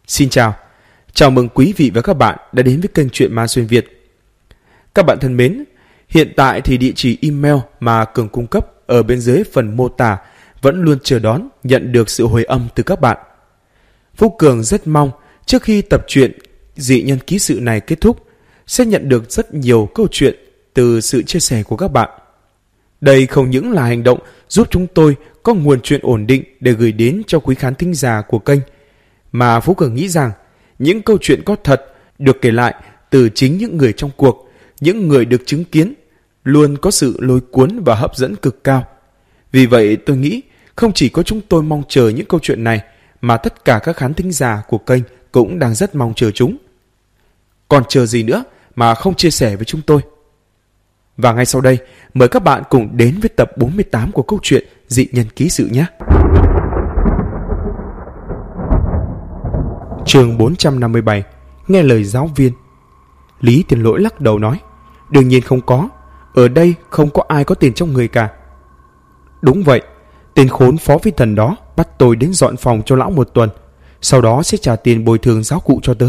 Xin chào mừng quý vị và các bạn đã đến với kênh Chuyện Ma Xuyên Việt. Các bạn thân mến, hiện tại thì địa chỉ email mà Cường cung cấp ở bên dưới phần mô tả vẫn luôn chờ đón nhận được sự hồi âm từ các bạn. Phú Cường rất mong trước khi tập truyện Dị Nhân Ký Sự này kết thúc sẽ nhận được rất nhiều câu chuyện từ sự chia sẻ của các bạn. Đây không những là hành động giúp chúng tôi có nguồn chuyện ổn định để gửi đến cho quý khán thính giả của kênh, mà Phú Cường nghĩ rằng những câu chuyện có thật được kể lại từ chính những người trong cuộc, những người được chứng kiến, luôn có sự lôi cuốn và hấp dẫn cực cao. Vì vậy tôi nghĩ không chỉ có chúng tôi mong chờ những câu chuyện này, mà tất cả các khán thính giả của kênh cũng đang rất mong chờ chúng. Còn chờ gì nữa mà không chia sẻ với chúng tôi? Và ngay sau đây, mời các bạn cùng đến với tập 48 của câu chuyện Dị Nhân Ký Sự nhé. Chương 457. Nghe lời giáo viên. Lý Tiền Lỗi lắc đầu nói: Đương nhiên không có, ở đây không có ai có tiền trong người cả. Đúng vậy, tên khốn Phó Vi Thần đó bắt tôi đến dọn phòng cho lão 1 tuần, sau đó sẽ trả tiền bồi thường giáo cụ cho tớ.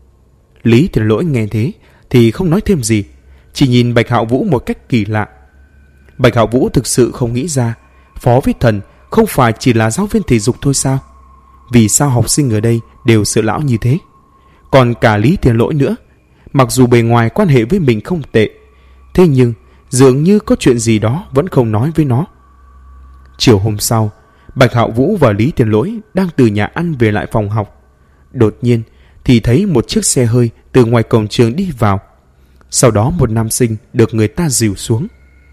Lý Tiền Lỗi nghe thế thì không nói thêm gì, chỉ nhìn Bạch Hạo Vũ một cách kỳ lạ. Bạch Hạo Vũ thực sự không nghĩ ra Phó Vi Thần không phải chỉ là giáo viên thể dục thôi sao? Vì sao học sinh ở đây đều sợ lão như thế? Còn cả Lý Tiền Lỗi nữa, mặc dù bề ngoài quan hệ với mình không tệ, thế nhưng dường như có chuyện gì đó vẫn không nói với nó. Chiều hôm sau, Bạch Hạo Vũ và Lý Tiền Lỗi đang từ nhà ăn về lại phòng học. Đột nhiên thì thấy một chiếc xe hơi từ ngoài cổng trường đi vào. Sau đó một nam sinh được người ta dìu xuống.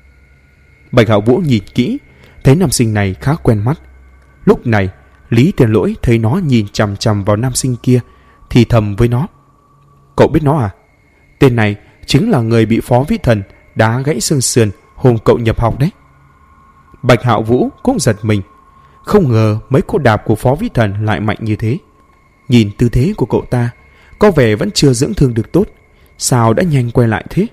Bạch Hạo Vũ nhìn kỹ, thấy nam sinh này khá quen mắt. Lúc này Lý Tiền Lỗi thấy nó nhìn chằm chằm vào nam sinh kia thì thầm với nó: Cậu biết nó à? Tên này chính là người bị Phó Vi Thần đá gãy xương sườn hôm cậu nhập học đấy. Bạch Hạo Vũ cũng giật mình, không ngờ mấy cú đạp của Phó Vi Thần lại mạnh như thế. Nhìn tư thế của cậu ta có vẻ vẫn chưa dưỡng thương được tốt, sao đã nhanh quay lại thế?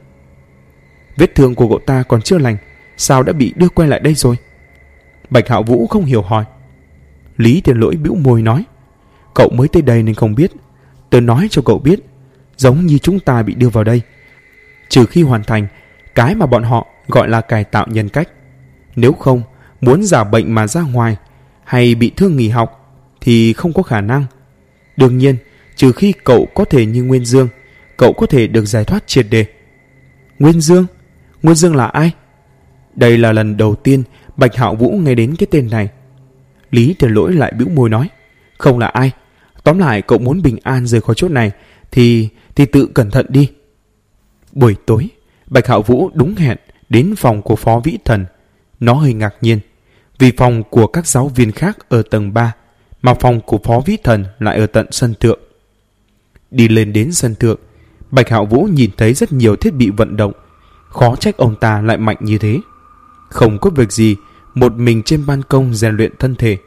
Vết thương của cậu ta còn chưa lành, sao đã bị đưa quay lại đây rồi? Bạch Hạo Vũ không hiểu hỏi. Lý Tiền Lỗi bĩu môi nói: Cậu mới tới đây nên không biết. Tớ nói cho cậu biết, giống như chúng ta bị đưa vào đây, trừ khi hoàn thành cái mà bọn họ gọi là cải tạo nhân cách. Nếu không, muốn giả bệnh mà ra ngoài hay bị thương nghỉ học thì không có khả năng. Đương nhiên, trừ khi cậu có thể như Nguyên Dương, cậu có thể được giải thoát triệt để. Nguyên Dương? Nguyên Dương là ai? Đây là lần đầu tiên Bạch Hạo Vũ nghe đến cái tên này. Lý Tiền Lỗi lại bĩu môi nói: Không là ai. Tóm lại cậu muốn bình an rời khỏi chỗ này thì tự cẩn thận đi. Buổi tối, Bạch Hạo Vũ đúng hẹn đến phòng của Phó Vĩ Thần. Nó hơi ngạc nhiên vì phòng của các giáo viên khác ở tầng 3, mà phòng của Phó Vĩ Thần lại ở tận sân thượng. Đi lên đến sân thượng, Bạch Hạo Vũ nhìn thấy rất nhiều thiết bị vận động. Khó trách ông ta lại mạnh như thế. Không có việc gì, một mình trên ban công rèn luyện thân thể.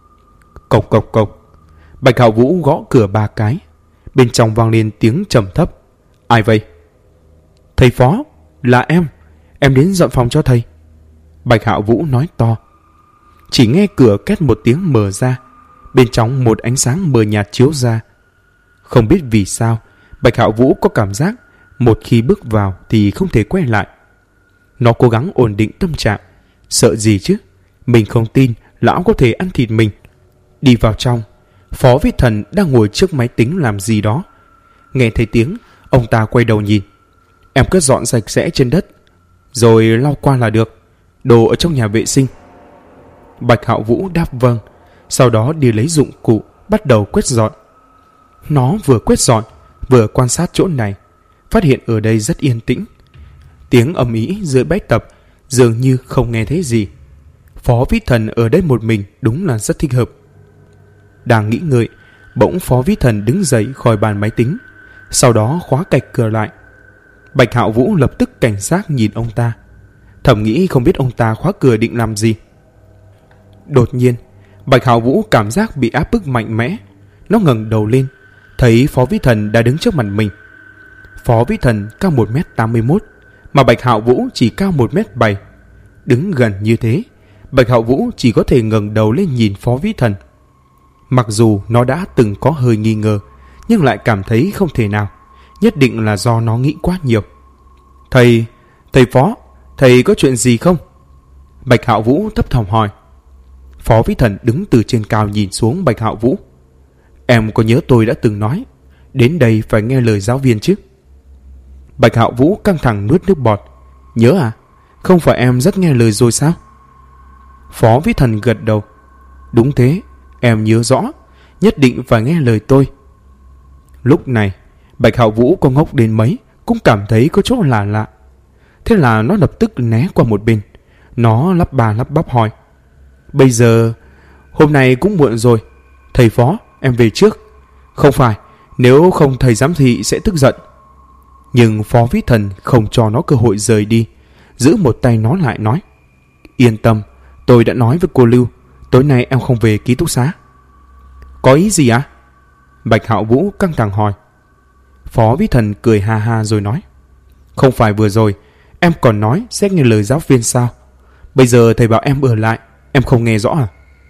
Cộc cộc cộc. Bạch Hạo Vũ gõ cửa 3 cái. Bên trong vang lên tiếng trầm thấp: Ai vậy? Thầy Phó, là em đến dọn phòng cho thầy. Bạch Hạo Vũ nói to. Chỉ nghe cửa két một tiếng mở ra, bên trong một ánh sáng mờ nhạt chiếu ra. Không biết vì sao, Bạch Hạo Vũ có cảm giác một khi bước vào thì không thể quay lại. Nó cố gắng ổn định tâm trạng. Sợ gì chứ? Mình không tin lão có thể ăn thịt mình. Đi vào trong, Phó Vi Thần đang ngồi trước máy tính làm gì đó. Nghe thấy tiếng, ông ta quay đầu nhìn. Em cứ dọn sạch sẽ trên đất, rồi lau qua là được. Đồ ở trong nhà vệ sinh. Bạch Hạo Vũ đáp vâng, sau đó đi lấy dụng cụ, bắt đầu quét dọn. Nó vừa quét dọn, vừa quan sát chỗ này, phát hiện ở đây rất yên tĩnh. Tiếng ầm ĩ dưới bãi tập dường như không nghe thấy gì. Phó Vi Thần ở đây một mình đúng là rất thích hợp. Đang nghĩ ngợi, bỗng Phó Vi Thần đứng dậy khỏi bàn máy tính, sau đó khóa cạch cửa lại. Bạch Hạo Vũ lập tức cảnh giác nhìn ông ta, thầm nghĩ không biết ông ta khóa cửa định làm gì. Đột nhiên, Bạch Hạo Vũ cảm giác bị áp bức mạnh mẽ. Nó ngẩng đầu lên, thấy Phó Vi Thần đã đứng trước mặt mình. Phó Vi Thần cao 1m81, mà Bạch Hạo Vũ chỉ cao 1m7. Đứng gần như thế, Bạch Hạo Vũ chỉ có thể ngẩng đầu lên nhìn Phó Vi Thần. Mặc dù nó đã từng có hơi nghi ngờ nhưng lại cảm thấy không thể nào. Nhất định là do nó nghĩ quá nhiều. Thầy Phó, thầy có chuyện gì không? Bạch Hạo Vũ thấp thỏm hỏi. Phó Vĩ Thần đứng từ trên cao nhìn xuống Bạch Hạo Vũ. Em có nhớ tôi đã từng nói, đến đây phải nghe lời giáo viên chứ? Bạch Hạo Vũ căng thẳng nuốt nước bọt. Nhớ à? Không phải em rất nghe lời rồi sao? Phó Vĩ Thần gật đầu. Đúng thế, em nhớ rõ, nhất định phải nghe lời tôi. Lúc này, Bạch Hạo Vũ có ngốc đến mấy cũng cảm thấy có chỗ lạ lạ. Thế là nó lập tức né qua một bên. Nó lắp ba lắp bắp hỏi. Bây giờ, hôm nay cũng muộn rồi. Thầy Phó, em về trước. Không phải, nếu không thầy giám thị sẽ tức giận. Nhưng Phó Vĩ Thần không cho nó cơ hội rời đi, giữ một tay nó lại nói. Yên tâm, tôi đã nói với cô Lưu, tối nay em không về ký túc xá. Có ý gì ạ? Bạch Hạo Vũ căng thẳng hỏi. Phó Vĩ Thần cười ha ha rồi nói. Không phải vừa rồi em còn nói sẽ nghe lời giáo viên sao? Bây giờ thầy bảo em ở lại, em không nghe rõ à?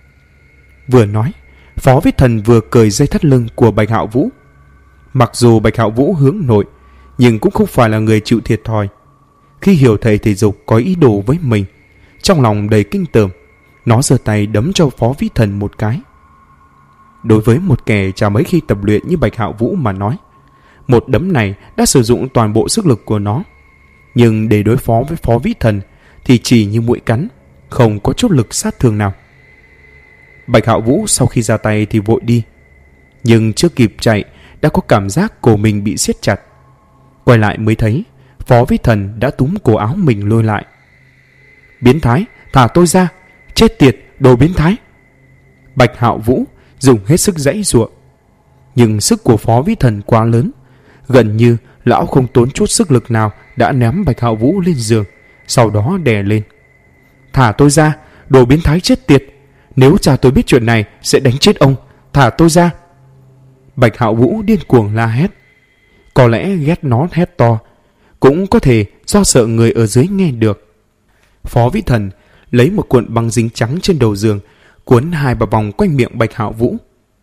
Vừa nói, Phó Vĩ Thần vừa cởi dây thắt lưng của Bạch Hạo Vũ. Mặc dù Bạch Hạo Vũ hướng nội, nhưng cũng không phải là người chịu thiệt thòi. Khi hiểu thầy thể dục có ý đồ với mình, trong lòng đầy kinh tởm, nó giơ tay đấm cho Phó Vĩ Thần một cái. Đối với một kẻ chả mấy khi tập luyện như Bạch Hạo Vũ mà nói, một đấm này đã sử dụng toàn bộ sức lực của nó. Nhưng để đối phó với Phó Vĩ Thần thì chỉ như muỗi cắn, không có chút lực sát thương nào. Bạch Hạo Vũ sau khi ra tay thì vội đi, nhưng chưa kịp chạy đã có cảm giác cổ mình bị siết chặt. Quay lại mới thấy Phó Vĩ Thần đã túm cổ áo mình lôi lại. Biến thái, thả tôi ra! Chết tiệt, đồ biến thái! Bạch Hạo Vũ dùng hết sức giãy giụa, nhưng sức của Phó Vĩ Thần quá lớn, gần như lão không tốn chút sức lực nào đã ném Bạch Hạo Vũ lên giường, sau đó đè lên. Thả tôi ra, đồ biến thái chết tiệt! Nếu cha tôi biết chuyện này sẽ đánh chết ông, thả tôi ra! Bạch Hạo Vũ điên cuồng la hét. Có lẽ ghét nó hét to, cũng có thể do sợ người ở dưới nghe được. Phó Vĩ Thần lấy một cuộn băng dính trắng trên đầu giường, cuốn 2-3 vòng quanh miệng Bạch Hạo Vũ.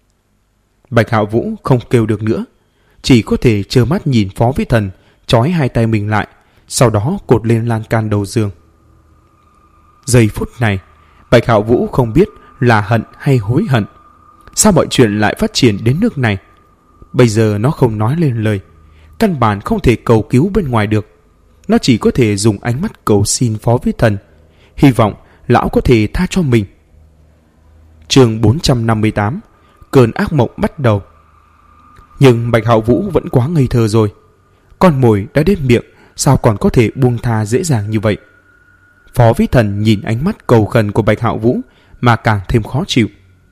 Bạch Hạo Vũ không kêu được nữa, chỉ có thể trơ mắt nhìn Phó Vĩ Thần trói 2 tay mình lại, sau đó cột lên lan can đầu giường. Giây phút này, Bạch Hạo Vũ không biết là hận hay hối hận. Sao mọi chuyện lại phát triển đến nước này? Bây giờ nó không nói lên lời, căn bản không thể cầu cứu bên ngoài được. Nó chỉ có thể dùng ánh mắt cầu xin Phó Vĩ Thần, hy vọng lão có thể tha cho mình. Chương 458, cơn ác mộng bắt đầu. Nhưng Bạch Hạo Vũ vẫn quá ngây thơ rồi. Con mồi đã đến miệng, sao còn có thể buông tha dễ dàng như vậy? Phó Vĩ Thần nhìn ánh mắt cầu khẩn của Bạch Hạo Vũ mà càng thêm khó chịu.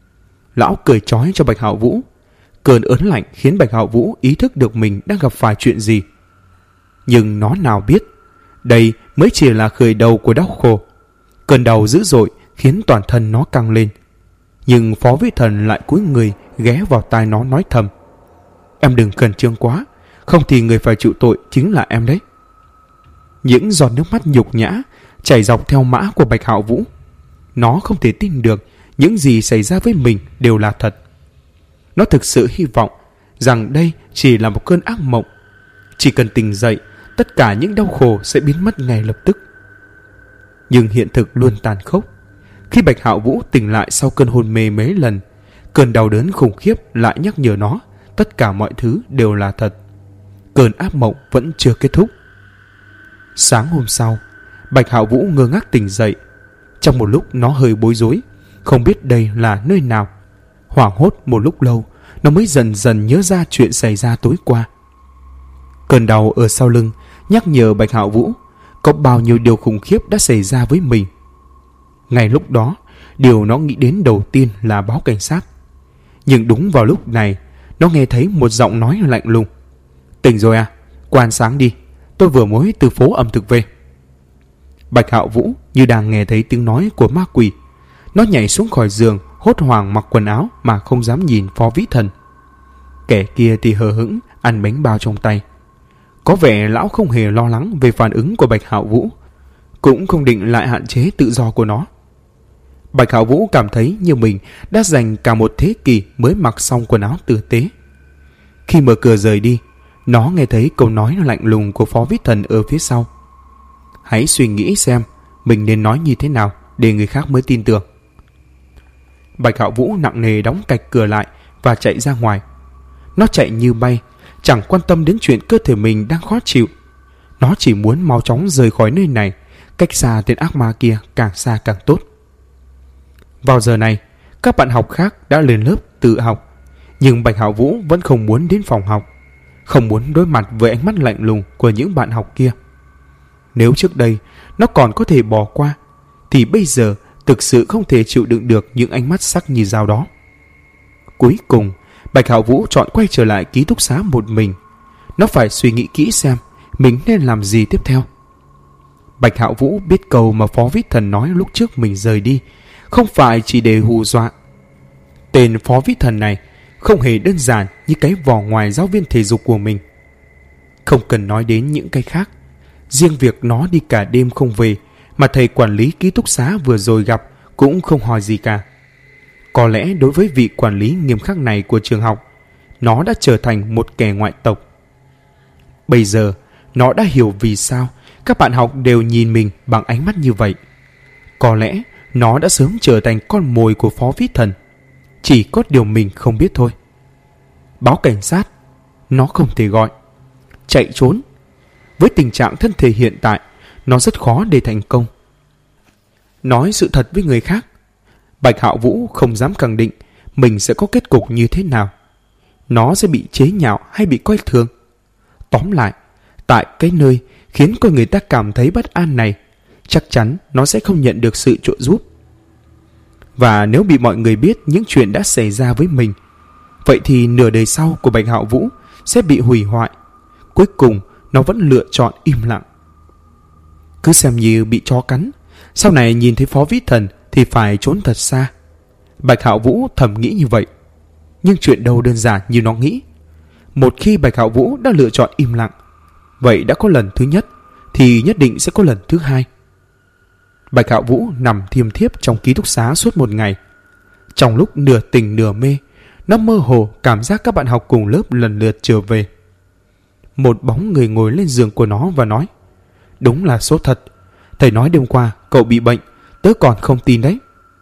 Lão cười trói cho Bạch Hạo Vũ. Cơn ớn lạnh khiến Bạch Hạo Vũ ý thức được mình đang gặp phải chuyện gì. Nhưng nó nào biết, đây mới chỉ là khởi đầu của đau khổ. Cơn đau dữ dội khiến toàn thân nó căng lên. Nhưng Phó Vĩ Thần lại cúi người ghé vào tai nó nói thầm. Em đừng khẩn trương quá, không thì người phải chịu tội chính là em đấy. Những giọt nước mắt nhục nhã chảy dọc theo mã của Bạch Hạo Vũ. Nó không thể tin được những gì xảy ra với mình đều là thật. Nó thực sự hy vọng rằng đây chỉ là một cơn ác mộng. Chỉ cần tỉnh dậy, tất cả những đau khổ sẽ biến mất ngay lập tức. Nhưng hiện thực luôn tàn khốc. Khi Bạch Hạo Vũ tỉnh lại sau cơn hôn mê mấy lần, cơn đau đớn khủng khiếp lại nhắc nhở nó tất cả mọi thứ đều là thật. Cơn ác mộng vẫn chưa kết thúc. Sáng hôm sau, Bạch Hạo Vũ ngơ ngác tỉnh dậy. Trong một lúc nó hơi bối rối, không biết đây là nơi nào. Hoảng hốt một lúc lâu, nó mới dần dần nhớ ra chuyện xảy ra tối qua. Cơn đau ở sau lưng nhắc nhở Bạch Hạo Vũ có bao nhiêu điều khủng khiếp đã xảy ra với mình. Ngay lúc đó, điều nó nghĩ đến đầu tiên là báo cảnh sát. Nhưng đúng vào lúc này, nó nghe thấy một giọng nói lạnh lùng. Tỉnh rồi à? Qua sáng đi, tôi vừa mới từ phố ẩm thực về. Bạch Hạo Vũ như đang nghe thấy tiếng nói của ma quỷ. Nó nhảy xuống khỏi giường, hốt hoảng mặc quần áo mà không dám nhìn Phó Vĩ Thần. Kẻ kia thì hờ hững ăn bánh bao trong tay. Có vẻ lão không hề lo lắng về phản ứng của Bạch Hạo Vũ, cũng không định lại hạn chế tự do của nó. Bạch Hạo Vũ cảm thấy như mình đã dành cả một thế kỷ mới mặc xong quần áo tử tế. Khi mở cửa rời đi, nó nghe thấy câu nói lạnh lùng của Phó Vít Thần ở phía sau. Hãy suy nghĩ xem mình nên nói như thế nào để người khác mới tin tưởng. Bạch Hạo Vũ nặng nề đóng cạch cửa lại và chạy ra ngoài. Nó chạy như bay, chẳng quan tâm đến chuyện cơ thể mình đang khó chịu. Nó chỉ muốn mau chóng rời khỏi nơi này, cách xa tên ác ma kia càng xa càng tốt. Vào giờ này, các bạn học khác đã lên lớp tự học, nhưng Bạch Hạo Vũ vẫn không muốn đến phòng học, không muốn đối mặt với ánh mắt lạnh lùng của những bạn học kia. Nếu trước đây nó còn có thể bỏ qua, thì bây giờ thực sự không thể chịu đựng được những ánh mắt sắc như dao đó. Cuối cùng, Bạch Hạo Vũ chọn quay trở lại ký túc xá một mình. Nó phải suy nghĩ kỹ xem mình nên làm gì tiếp theo. Bạch Hạo Vũ biết câu mà Phó Vít Thần nói lúc trước mình rời đi không phải chỉ để hù dọa. Tên Phó Vít Thần này không hề đơn giản như cái vỏ ngoài giáo viên thể dục của mình. Không cần nói đến những cái khác, riêng việc nó đi cả đêm không về mà thầy quản lý ký túc xá vừa rồi gặp cũng không hỏi gì cả. Có lẽ đối với vị quản lý nghiêm khắc này của trường học, nó đã trở thành một kẻ ngoại tộc. Bây giờ, nó đã hiểu vì sao các bạn học đều nhìn mình bằng ánh mắt như vậy. Có lẽ nó đã sớm trở thành con mồi của Phó Vít Thần. Chỉ có điều mình không biết thôi. Báo cảnh sát, nó không thể gọi. Chạy trốn, với tình trạng thân thể hiện tại, nó rất khó để thành công. Nói sự thật với người khác, Bạch Hạo Vũ không dám khẳng định mình sẽ có kết cục như thế nào. Nó sẽ bị chế nhạo hay bị coi thường. Tóm lại, tại cái nơi khiến con người ta cảm thấy bất an này, chắc chắn nó sẽ không nhận được sự trợ giúp. Và nếu bị mọi người biết những chuyện đã xảy ra với mình, vậy thì nửa đời sau của Bạch Hạo Vũ sẽ bị hủy hoại. Cuối cùng, nó vẫn lựa chọn im lặng. Cứ xem như bị chó cắn, sau này nhìn thấy Phó Vít Thần thì phải trốn thật xa. Bạch Hạo Vũ thầm nghĩ như vậy. Nhưng chuyện đâu đơn giản như nó nghĩ. Một khi Bạch Hạo Vũ đã lựa chọn im lặng, vậy đã có lần thứ nhất thì nhất định sẽ có lần thứ hai. Bạch Hạo Vũ nằm thiêm thiếp trong ký túc xá suốt một ngày. Trong lúc nửa tỉnh nửa mê, nó mơ hồ cảm giác các bạn học cùng lớp lần lượt trở về. Một bóng người ngồi lên giường của nó và nói: "Đúng là số thật. Thầy nói đêm qua cậu bị bệnh, tớ còn không tin đấy."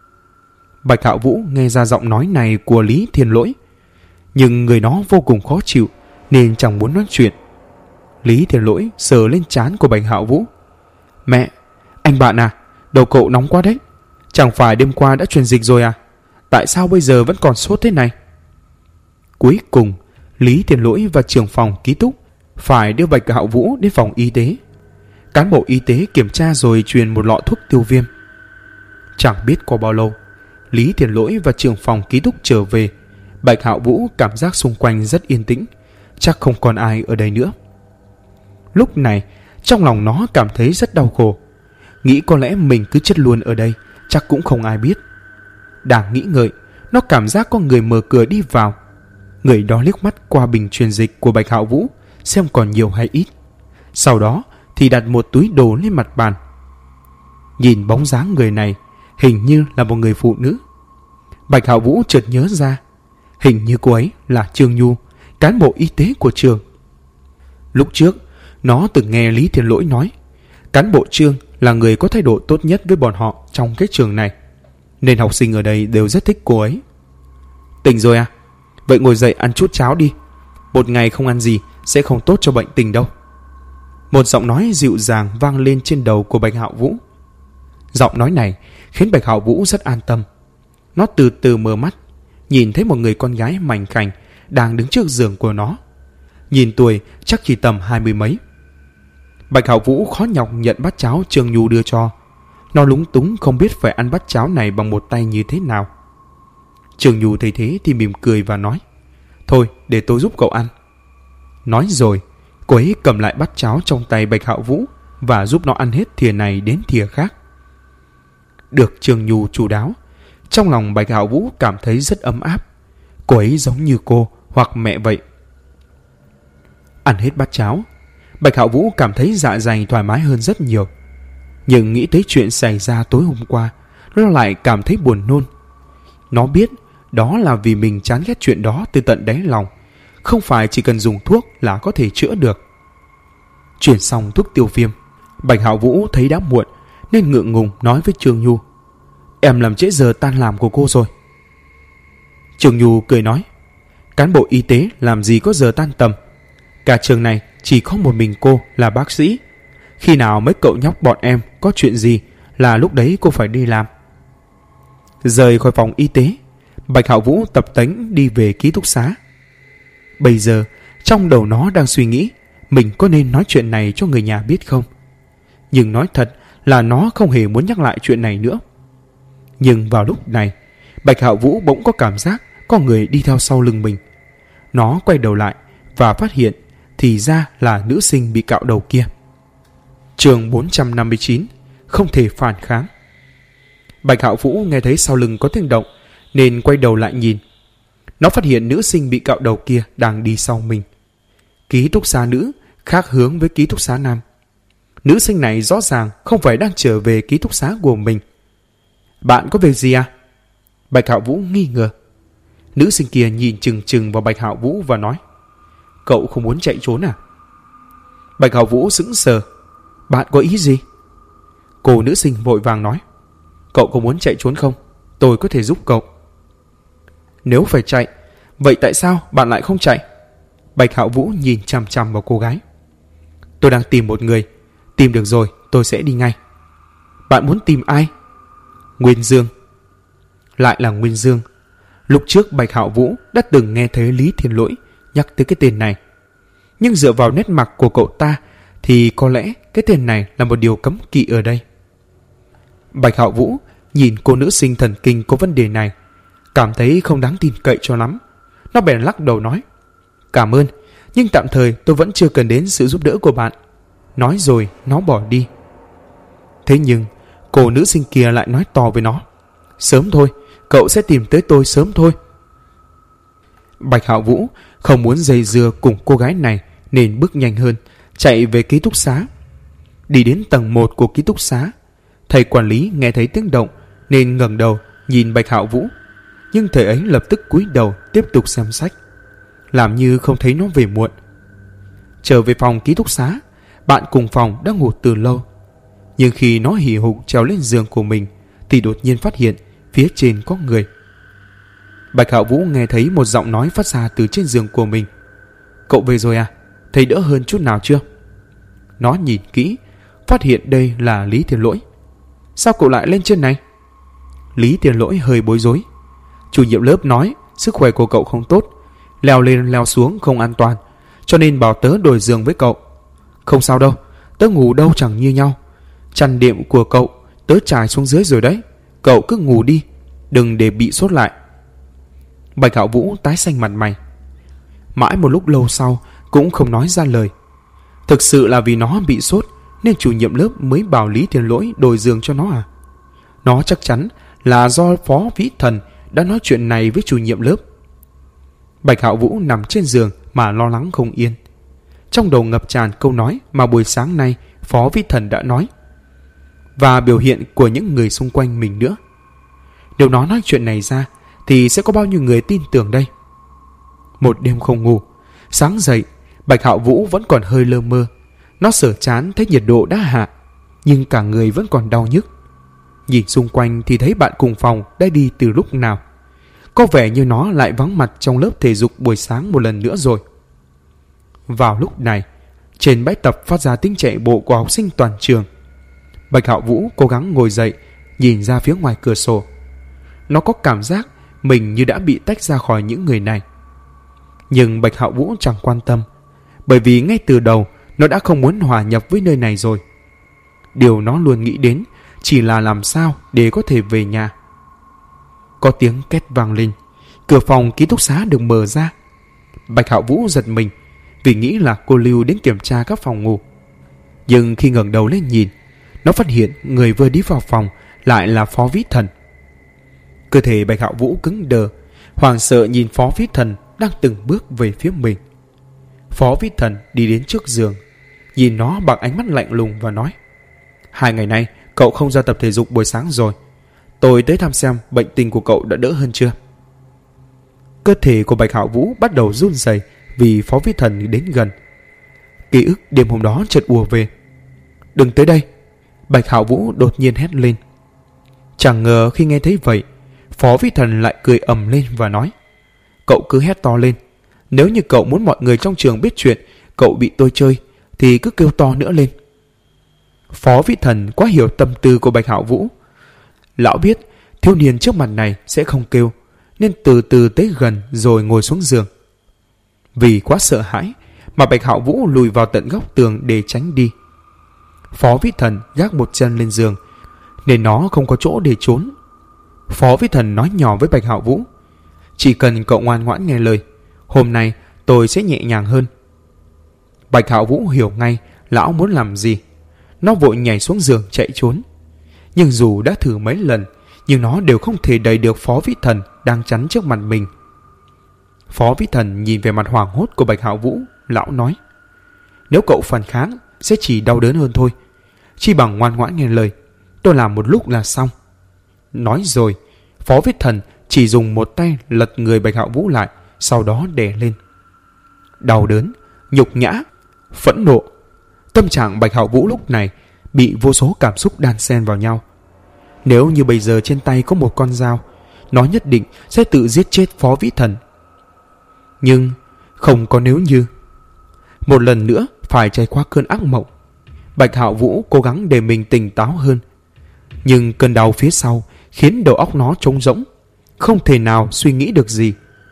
Bạch Hạo Vũ nghe ra giọng nói này của Lý Thiên Lỗi, nhưng người nó vô cùng khó chịu nên chẳng muốn nói chuyện. Lý Thiên Lỗi sờ lên trán của Bạch Hạo Vũ: "Mẹ, anh bạn à, đầu cậu nóng quá đấy. Chẳng phải đêm qua đã truyền dịch rồi à? Tại sao bây giờ vẫn còn sốt thế này?" Cuối cùng, Lý Thiên Lỗi và trưởng phòng ký túc phải đưa Bạch Hạo Vũ đến phòng y tế. Cán bộ y tế kiểm tra rồi truyền một lọ thuốc tiêu viêm. Chẳng biết qua bao lâu, Lý Thiên Lỗi và trưởng phòng ký túc trở về. Bạch Hạo Vũ cảm giác xung quanh rất yên tĩnh, chắc không còn ai ở đây nữa. Lúc này, trong lòng nó cảm thấy rất đau khổ. Nghĩ có lẽ mình cứ chết luôn ở đây, chắc cũng không ai biết. Đang nghĩ ngợi, nó cảm giác có người mở cửa đi vào. Người đó liếc mắt qua bình truyền dịch của Bạch Hạo Vũ xem còn nhiều hay ít. Sau đó thì đặt một túi đồ lên mặt bàn. Nhìn bóng dáng người này, hình như là một người phụ nữ. Bạch Hạo Vũ chợt nhớ ra, hình như cô ấy là Trương Nhu, cán bộ y tế của trường. Lúc trước, nó từng nghe Lý Thiên Lỗi nói, cán bộ Trương là người có thái độ tốt nhất với bọn họ trong cái trường này, nên học sinh ở đây đều rất thích cô ấy. "Tỉnh rồi à? Vậy ngồi dậy ăn chút cháo đi. Một ngày không ăn gì sẽ không tốt cho bệnh tình đâu." Một giọng nói dịu dàng vang lên trên đầu của Bạch Hạo Vũ. Giọng nói này khiến Bạch Hạo Vũ rất an tâm. Nó từ từ mở mắt, nhìn thấy một người con gái mảnh khảnh đang đứng trước giường của nó. Nhìn tuổi chắc chỉ tầm 20 mấy. Bạch Hạo Vũ khó nhọc nhận bát cháo Trương Nhu đưa cho. Nó lúng túng không biết phải ăn bát cháo này bằng một tay như thế nào. Trương Nhu thấy thế thì mỉm cười và nói: "Thôi để tôi giúp cậu ăn." Nói rồi, cô ấy cầm lại bát cháo trong tay Bạch Hạo Vũ và giúp nó ăn hết thìa này đến thìa khác. Được Trương Nhu chu đáo, trong lòng Bạch Hạo Vũ cảm thấy rất ấm áp. Cô ấy giống như cô hoặc mẹ vậy. Ăn hết bát cháo, Bạch Hạo Vũ cảm thấy dạ dày thoải mái hơn rất nhiều. Nhưng nghĩ tới chuyện xảy ra tối hôm qua, nó lại cảm thấy buồn nôn. Nó biết đó là vì mình chán ghét chuyện đó từ tận đáy lòng, không phải chỉ cần dùng thuốc là có thể chữa được. Chuyển xong thuốc tiêu viêm, Bạch Hạo Vũ thấy đã muộn nên ngượng ngùng nói với Trương Nhu: "Em làm trễ giờ tan làm của cô rồi." Trương Nhu cười nói: "Cán bộ y tế làm gì có giờ tan tầm. Cả trường này chỉ có một mình cô là bác sĩ. Khi nào mấy cậu nhóc bọn em có chuyện gì là lúc đấy cô phải đi làm." Rời khỏi phòng y tế, Bạch Hạo Vũ tập tễnh đi về ký túc xá. Bây giờ trong đầu nó đang suy nghĩ mình có nên nói chuyện này cho người nhà biết không. Nhưng nói thật là nó không hề muốn nhắc lại chuyện này nữa. Nhưng vào lúc này, Bạch Hạo Vũ bỗng có cảm giác có người đi theo sau lưng mình. Nó quay đầu lại và phát hiện thì ra là nữ sinh bị cạo đầu kia. Chương 459: Không thể phản kháng. Bạch Hạo Vũ nghe thấy sau lưng có tiếng động nên quay đầu lại nhìn. Nó phát hiện nữ sinh bị cạo đầu kia đang đi sau mình. Ký túc xá nữ khác hướng với ký túc xá nam. Nữ sinh này rõ ràng không phải đang trở về ký túc xá của mình. "Bạn có việc gì à?" Bạch Hạo Vũ nghi ngờ. Nữ sinh kia nhìn chừng chừng vào Bạch Hạo Vũ và nói: "Cậu không muốn chạy trốn à?" Bạch Hạo Vũ sững sờ. "Bạn có ý gì?" Cô nữ sinh vội vàng nói: "Cậu có muốn chạy trốn không? Tôi có thể giúp cậu." "Nếu phải chạy, vậy tại sao bạn lại không chạy?" Bạch Hạo Vũ nhìn chằm chằm vào cô gái. "Tôi đang tìm một người. Tìm được rồi tôi sẽ đi ngay." "Bạn muốn tìm ai?" "Nguyên Dương." Lại là Nguyên Dương. Lúc trước Bạch Hạo Vũ đã từng nghe thấy Lý Thiên Lỗi nhắc tới cái tên này. Nhưng dựa vào nét mặt của cậu ta thì có lẽ cái tên này là một điều cấm kỵ ở đây. Bạch Hạo Vũ nhìn cô nữ sinh thần kinh có vấn đề này, cảm thấy không đáng tin cậy cho lắm. Nó bèn lắc đầu nói: "Cảm ơn, nhưng tạm thời tôi vẫn chưa cần đến sự giúp đỡ của bạn." Nói rồi nó bỏ đi. Thế nhưng cô nữ sinh kia lại nói to với nó: "Sớm thôi, cậu sẽ tìm tới tôi sớm thôi." Bạch Hạo Vũ không muốn dây dưa cùng cô gái này nên bước nhanh hơn, chạy về ký túc xá. Đi đến tầng 1 của ký túc xá, thầy quản lý nghe thấy tiếng động nên ngẩng đầu nhìn Bạch Hạo Vũ, nhưng thầy ấy lập tức cúi đầu tiếp tục xem sách, làm như không thấy nó về muộn. Trở về phòng ký túc xá, bạn cùng phòng đã ngủ từ lâu, nhưng khi nó hì hục trèo lên giường của mình thì đột nhiên phát hiện phía trên có người. Bạch Hạo Vũ nghe thấy một giọng nói phát ra từ trên giường của mình: "Cậu về rồi à? Thấy đỡ hơn chút nào chưa?" Nó nhìn kỹ, phát hiện đây là Lý Thiên Lỗi. "Sao cậu lại lên trên này?" Lý Thiên Lỗi hơi bối rối. "Chủ nhiệm lớp nói sức khỏe của cậu không tốt, leo lên leo xuống không an toàn, cho nên bảo tớ đổi giường với cậu." "Không sao đâu, tớ ngủ đâu chẳng như nhau. Chăn đệm của cậu tớ trải xuống dưới rồi đấy. Cậu cứ ngủ đi, đừng để bị sốt lại." Bạch Hạo Vũ tái xanh mặt mày. Mãi một lúc lâu sau cũng không nói ra lời. Thực sự là vì nó bị sốt nên chủ nhiệm lớp mới bảo Lý Thiên Lỗi đổi giường cho nó à? Nó chắc chắn là do Phó Vĩ Thần đã nói chuyện này với chủ nhiệm lớp. Bạch Hạo Vũ nằm trên giường mà lo lắng không yên. Trong đầu ngập tràn câu nói mà buổi sáng nay Phó Vĩ Thần đã nói, và biểu hiện của những người xung quanh mình nữa. Nếu nó nói chuyện này ra thì sẽ có bao nhiêu người tin tưởng đây? Một đêm không ngủ, sáng dậy Bạch Hạo Vũ vẫn còn hơi lơ mơ. Nó sờ trán thấy nhiệt độ đã hạ, nhưng cả người vẫn còn đau nhức. Nhìn xung quanh thì thấy bạn cùng phòng đã đi từ lúc nào. Có vẻ như nó lại vắng mặt trong lớp thể dục buổi sáng một lần nữa rồi. Vào lúc này, trên bãi tập phát ra tiếng chạy bộ của học sinh toàn trường. Bạch Hạo Vũ cố gắng ngồi dậy, nhìn ra phía ngoài cửa sổ. Nó có cảm giác mình như đã bị tách ra khỏi những người này. Nhưng Bạch Hạo Vũ chẳng quan tâm, bởi vì ngay từ đầu nó đã không muốn hòa nhập với nơi này rồi. Điều nó luôn nghĩ đến chỉ là làm sao để có thể về nhà. Có tiếng két vang lên, cửa phòng ký túc xá được mở ra. Bạch Hạo Vũ giật mình vì nghĩ là cô Lưu đến kiểm tra các phòng ngủ. Nhưng khi ngẩng đầu lên nhìn, nó phát hiện người vừa đi vào phòng lại là Phó Vĩ Thần. Cơ thể Bạch Hạo Vũ cứng đờ, hoảng sợ nhìn Phó Vĩ Thần đang từng bước về phía mình. Phó Vĩ Thần đi đến trước giường, nhìn nó bằng ánh mắt lạnh lùng và nói: 2 ngày nay cậu không ra tập thể dục buổi sáng rồi. Tôi tới thăm xem bệnh tình của cậu đã đỡ hơn chưa. Cơ thể của Bạch Hạo Vũ bắt đầu run rẩy vì Phó Vĩ Thần đến gần. Ký ức đêm hôm đó chợt ùa về. Đừng tới đây! Bạch Hạo Vũ đột nhiên hét lên. Chẳng ngờ khi nghe thấy vậy, Phó Vĩ Thần lại cười ầm lên và nói: Cậu cứ hét to lên. Nếu như cậu muốn mọi người trong trường biết chuyện cậu bị tôi chơi thì cứ kêu to nữa lên. Phó Vĩ Thần quá hiểu tâm tư của Bạch Hạo Vũ. Lão biết thiếu niên trước mặt này sẽ không kêu, nên từ từ tới gần rồi ngồi xuống giường. Vì quá sợ hãi mà Bạch Hạo Vũ lùi vào tận góc tường để tránh đi. Phó Vĩ Thần gác một chân lên giường nên nó không có chỗ để trốn. Phó Vĩ Thần nói nhỏ với Bạch Hạo Vũ: Chỉ cần cậu ngoan ngoãn nghe lời, hôm nay tôi sẽ nhẹ nhàng hơn. Bạch Hạo Vũ hiểu ngay lão muốn làm gì. Nó vội nhảy xuống giường chạy trốn. Nhưng dù đã thử mấy lần, nhưng nó đều không thể đẩy được Phó Vĩ Thần đang chắn trước mặt mình. Phó Vĩ Thần nhìn về mặt hoảng hốt của Bạch Hạo Vũ, lão nói: Nếu cậu phản kháng sẽ chỉ đau đớn hơn thôi. Chi bằng ngoan ngoãn nghe lời, tôi làm một lúc là xong. Nói rồi, Phó Vĩ Thần chỉ dùng một tay lật người Bạch Hạo Vũ lại, sau đó đè lên. Đau đớn, nhục nhã, phẫn nộ. Tâm trạng Bạch Hạo Vũ lúc này bị vô số cảm xúc đan xen vào nhau. Nếu như bây giờ trên tay có một con dao, nó nhất định sẽ tự giết chết Phó Vĩ Thần. Nhưng không có nếu như. Một lần nữa phải trải qua cơn ác mộng. Bạch Hạo Vũ cố gắng để mình tỉnh táo hơn. Nhưng cơn đau phía sau khiến đầu óc nó trống rỗng, không thể nào suy nghĩ được gì.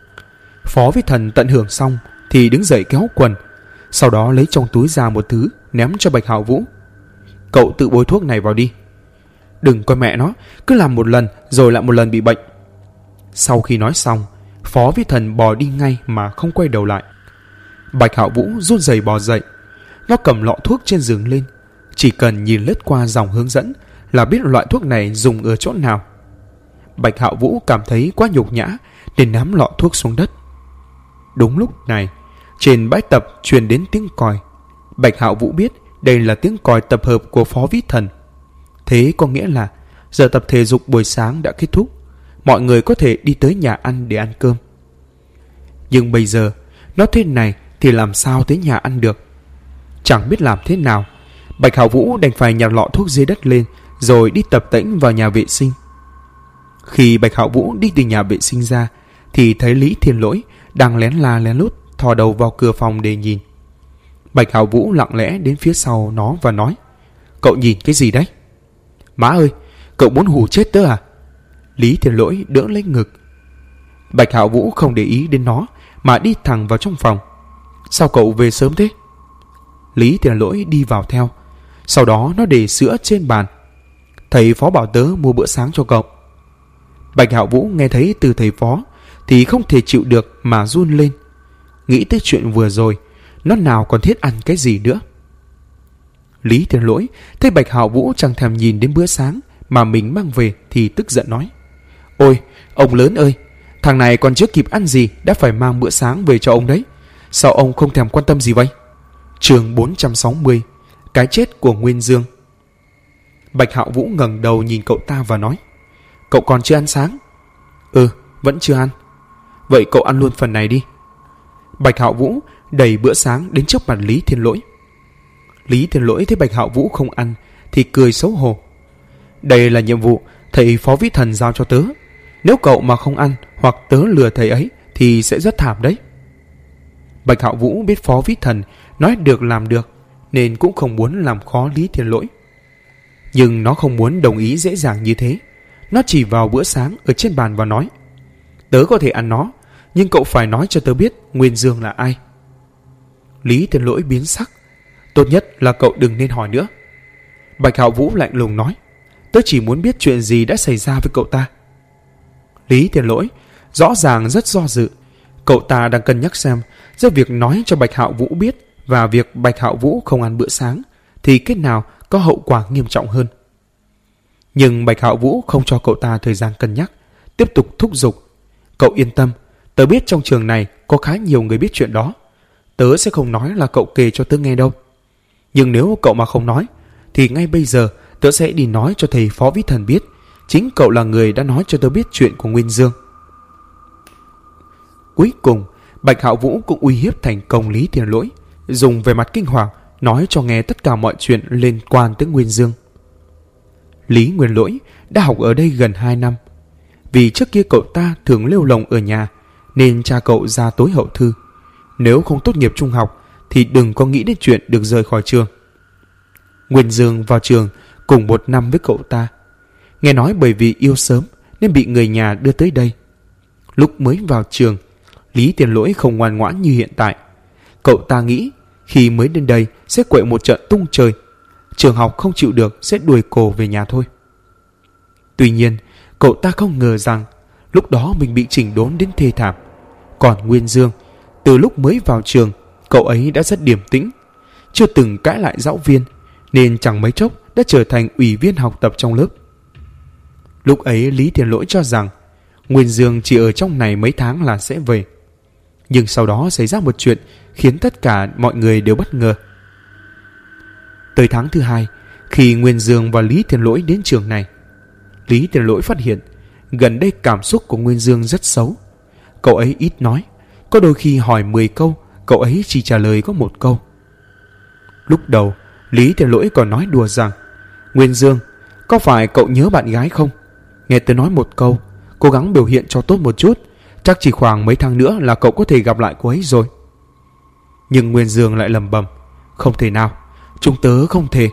Phó Vĩ Thần tận hưởng xong thì đứng dậy kéo quần, sau đó lấy trong túi ra một thứ ném cho Bạch Hạo Vũ. Cậu tự bôi thuốc này vào đi. Đừng coi mẹ nó, cứ làm một lần rồi lại một lần bị bệnh. Sau khi nói xong, Phó Vĩ Thần bò đi ngay mà không quay đầu lại. Bạch Hạo Vũ run rẩy bò dậy. Nó cầm lọ thuốc trên giường lên. Chỉ cần nhìn lướt qua dòng hướng dẫn là biết loại thuốc này dùng ở chỗ nào. Bạch Hạo Vũ cảm thấy quá nhục nhã nên ném lọ thuốc xuống đất. Đúng lúc này, trên bãi tập truyền đến tiếng còi. Bạch Hạo Vũ biết đây là tiếng còi tập hợp của Phó Vĩ Thần. Thế có nghĩa là giờ tập thể dục buổi sáng đã kết thúc, mọi người có thể đi tới nhà ăn để ăn cơm. Nhưng bây giờ nó thế này thì làm sao tới nhà ăn được? Chẳng biết làm thế nào, Bạch Hạo Vũ đành phải nhặt lọ thuốc dưới đất lên rồi đi tập tễnh vào nhà vệ sinh. Khi Bạch Hạo Vũ đi từ nhà vệ sinh ra thì thấy Lý Thiên Lỗi đang lén la lén lút thò đầu vào cửa phòng để nhìn. Bạch Hạo Vũ lặng lẽ đến phía sau nó và nói: Cậu nhìn cái gì đấy? Má ơi, cậu muốn hù chết tớ à? Lý Thiên Lỗi đỡ lấy ngực. Bạch Hạo Vũ không để ý đến nó mà đi thẳng vào trong phòng. Sao cậu về sớm thế? Lý Thiên Lỗi đi vào theo. Sau đó nó để sữa trên bàn. Thầy Phó bảo tớ mua bữa sáng cho cậu. Bạch Hạo Vũ nghe thấy từ thầy Phó thì không thể chịu được mà run lên. Nghĩ tới chuyện vừa rồi, nó nào còn thiết ăn cái gì nữa. Lý Thiên Lỗi thấy Bạch Hạo Vũ chẳng thèm nhìn đến bữa sáng mà mình mang về thì tức giận nói: Ôi, ông lớn ơi, thằng này còn chưa kịp ăn gì đã phải mang bữa sáng về cho ông đấy. Sao ông không thèm quan tâm gì vậy? Chương 460: Cái chết của Nguyên Dương. Bạch Hạo Vũ ngẩng đầu nhìn cậu ta và nói: Cậu còn chưa ăn sáng? Ừ, vẫn chưa ăn. Vậy cậu ăn luôn phần này đi. Bạch Hạo Vũ đẩy bữa sáng đến trước mặt Lý Thiên Lỗi. Lý Thiên Lỗi thấy Bạch Hạo Vũ không ăn thì cười xấu hổ. Đây là nhiệm vụ thầy Phó Vĩ Thần giao cho tớ. Nếu cậu mà không ăn hoặc tớ lừa thầy ấy thì sẽ rất thảm đấy. Bạch Hạo Vũ biết Phó Vĩ Thần nói được làm được nên cũng không muốn làm khó Lý Thiên Lỗi. Nhưng nó không muốn đồng ý dễ dàng như thế. Nó chỉ vào bữa sáng ở trên bàn và nói: Tớ có thể ăn nó, nhưng cậu phải nói cho tớ biết Nguyên Dương là ai. Lý Thiên Lỗi biến sắc. Tốt nhất là cậu đừng nên hỏi nữa. Bạch Hạo Vũ lạnh lùng nói: Tớ chỉ muốn biết chuyện gì đã xảy ra với cậu ta. Lý Thiên Lỗi rõ ràng rất do dự. Cậu ta đang cân nhắc xem giữa việc nói cho Bạch Hạo Vũ biết và việc Bạch Hạo Vũ không ăn bữa sáng thì cái nào có hậu quả nghiêm trọng hơn. Nhưng Bạch Hạo Vũ không cho cậu ta thời gian cân nhắc, tiếp tục thúc giục: Cậu yên tâm, tớ biết trong trường này có khá nhiều người biết chuyện đó. Tớ sẽ không nói là cậu kể cho tớ nghe đâu. Nhưng nếu cậu mà không nói thì ngay bây giờ tớ sẽ đi nói cho thầy Phó Vĩ Thần biết chính cậu là người đã nói cho tớ biết chuyện của Nguyên Dương. Cuối cùng Bạch Hạo Vũ cũng uy hiếp thành công Lý Tiền Lỗi, dùng về mặt kinh hoàng nói cho nghe tất cả mọi chuyện liên quan tới Nguyên Dương. Lý Nguyên Lỗi đã học ở đây gần 2 năm. Vì trước kia cậu ta thường lêu lồng ở nhà, nên cha cậu ra tối hậu thư. Nếu không tốt nghiệp trung học thì đừng có nghĩ đến chuyện được rời khỏi trường. Nguyên Dương vào trường cùng 1 năm với cậu ta. Nghe nói bởi vì yêu sớm nên bị người nhà đưa tới đây. Lúc mới vào trường, Lý Tiền Lỗi không ngoan ngoãn như hiện tại. Cậu ta nghĩ khi mới đến đây sẽ quậy một trận tung trời. Trường học không chịu được sẽ đuổi cổ về nhà thôi. Tuy nhiên, cậu ta không ngờ rằng lúc đó mình bị chỉnh đốn đến thê thảm. Còn Nguyên Dương, từ lúc mới vào trường, cậu ấy đã rất điềm tĩnh, chưa từng cãi lại giáo viên, nên chẳng mấy chốc đã trở thành ủy viên học tập trong lớp. Lúc ấy Lý Tiền Lỗi cho rằng Nguyên Dương chỉ ở trong này mấy tháng là sẽ về. Nhưng sau đó xảy ra một chuyện khiến tất cả mọi người đều bất ngờ. Tới tháng thứ 2, khi Nguyên Dương và Lý Tiền Lỗi đến trường này, Lý Tiền Lỗi phát hiện gần đây cảm xúc của Nguyên Dương rất xấu. Cậu ấy ít nói, có đôi khi hỏi 10 câu, cậu ấy chỉ trả lời có 1 câu. Lúc đầu, Lý Tiền Lỗi còn nói đùa rằng: Nguyên Dương, có phải cậu nhớ bạn gái không? Nghe tôi nói 1 câu, cố gắng biểu hiện cho tốt một chút, chắc chỉ khoảng mấy tháng nữa là cậu có thể gặp lại cô ấy rồi. Nhưng Nguyên Dương lại lẩm bẩm: Không thể nào, chúng tớ không thể.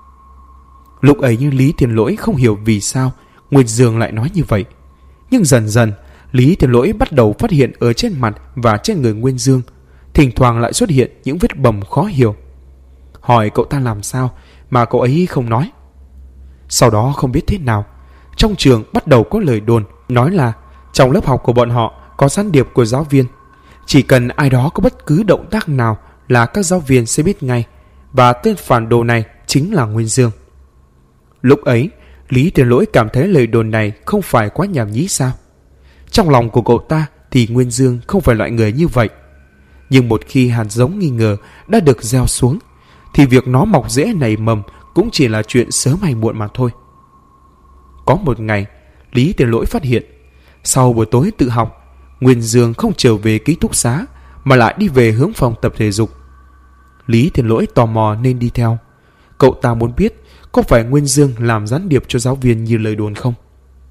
Lúc ấy Lý Tiền Lỗi không hiểu vì sao Nguyên Dương lại nói như vậy. Nhưng dần dần, Lý Tiền Lỗi bắt đầu phát hiện ở trên mặt và trên người Nguyên Dương thỉnh thoảng lại xuất hiện những vết bầm khó hiểu. Hỏi cậu ta làm sao mà cậu ấy không nói. Sau đó không biết thế nào, trong trường bắt đầu có lời đồn nói là trong lớp học của bọn họ có gián điệp của giáo viên. Chỉ cần ai đó có bất cứ động tác nào là các giáo viên sẽ biết ngay, và tên phản đồ này chính là Nguyên Dương. Lúc ấy, Lý Tiền Lỗi cảm thấy lời đồn này không phải quá nhảm nhí sao? Trong lòng của cậu ta thì Nguyên Dương không phải loại người như vậy. Nhưng một khi hạt giống nghi ngờ đã được gieo xuống, thì việc nó mọc rễ nảy mầm cũng chỉ là chuyện sớm hay muộn mà thôi. Có một ngày, Lý Tiền Lỗi phát hiện, sau buổi tối tự học, Nguyên Dương không trở về ký túc xá mà lại đi về hướng phòng tập thể dục. Lý Tiền Lỗi tò mò nên đi theo. Cậu ta muốn biết có phải Nguyên Dương làm gián điệp cho giáo viên như lời đồn không.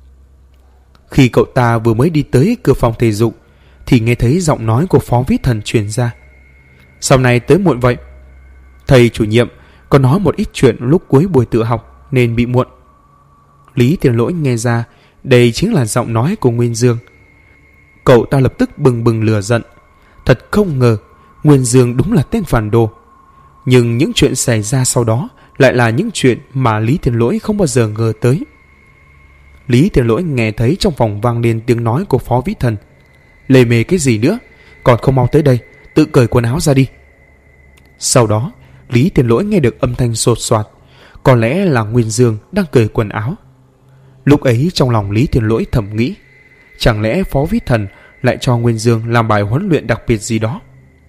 Khi cậu ta vừa mới đi tới cửa phòng thể dục thì nghe thấy giọng nói của Phó Vĩ Thần truyền ra: Sau này tới muộn vậy? Thầy chủ nhiệm có nói một ít chuyện lúc cuối buổi tự học nên bị muộn. Lý Tiền Lỗi nghe ra đây chính là giọng nói của Nguyên Dương. Cậu ta lập tức bừng bừng lửa giận. Thật không ngờ Nguyên Dương đúng là tên phản đồ. Nhưng những chuyện xảy ra sau đó lại là những chuyện mà Lý Tiền Lỗi không bao giờ ngờ tới. Lý Tiền Lỗi nghe thấy trong phòng vang lên tiếng nói của Phó Vĩ Thần: Lề mề cái gì nữa, còn không mau tới đây, tự cởi quần áo ra đi. Sau đó Lý Tiền Lỗi nghe được âm thanh sột soạt, có lẽ là Nguyên Dương đang cởi quần áo. Lúc ấy trong lòng Lý Tiền Lỗi thầm nghĩ, chẳng lẽ Phó Vĩ Thần lại cho Nguyên Dương làm bài huấn luyện đặc biệt gì đó.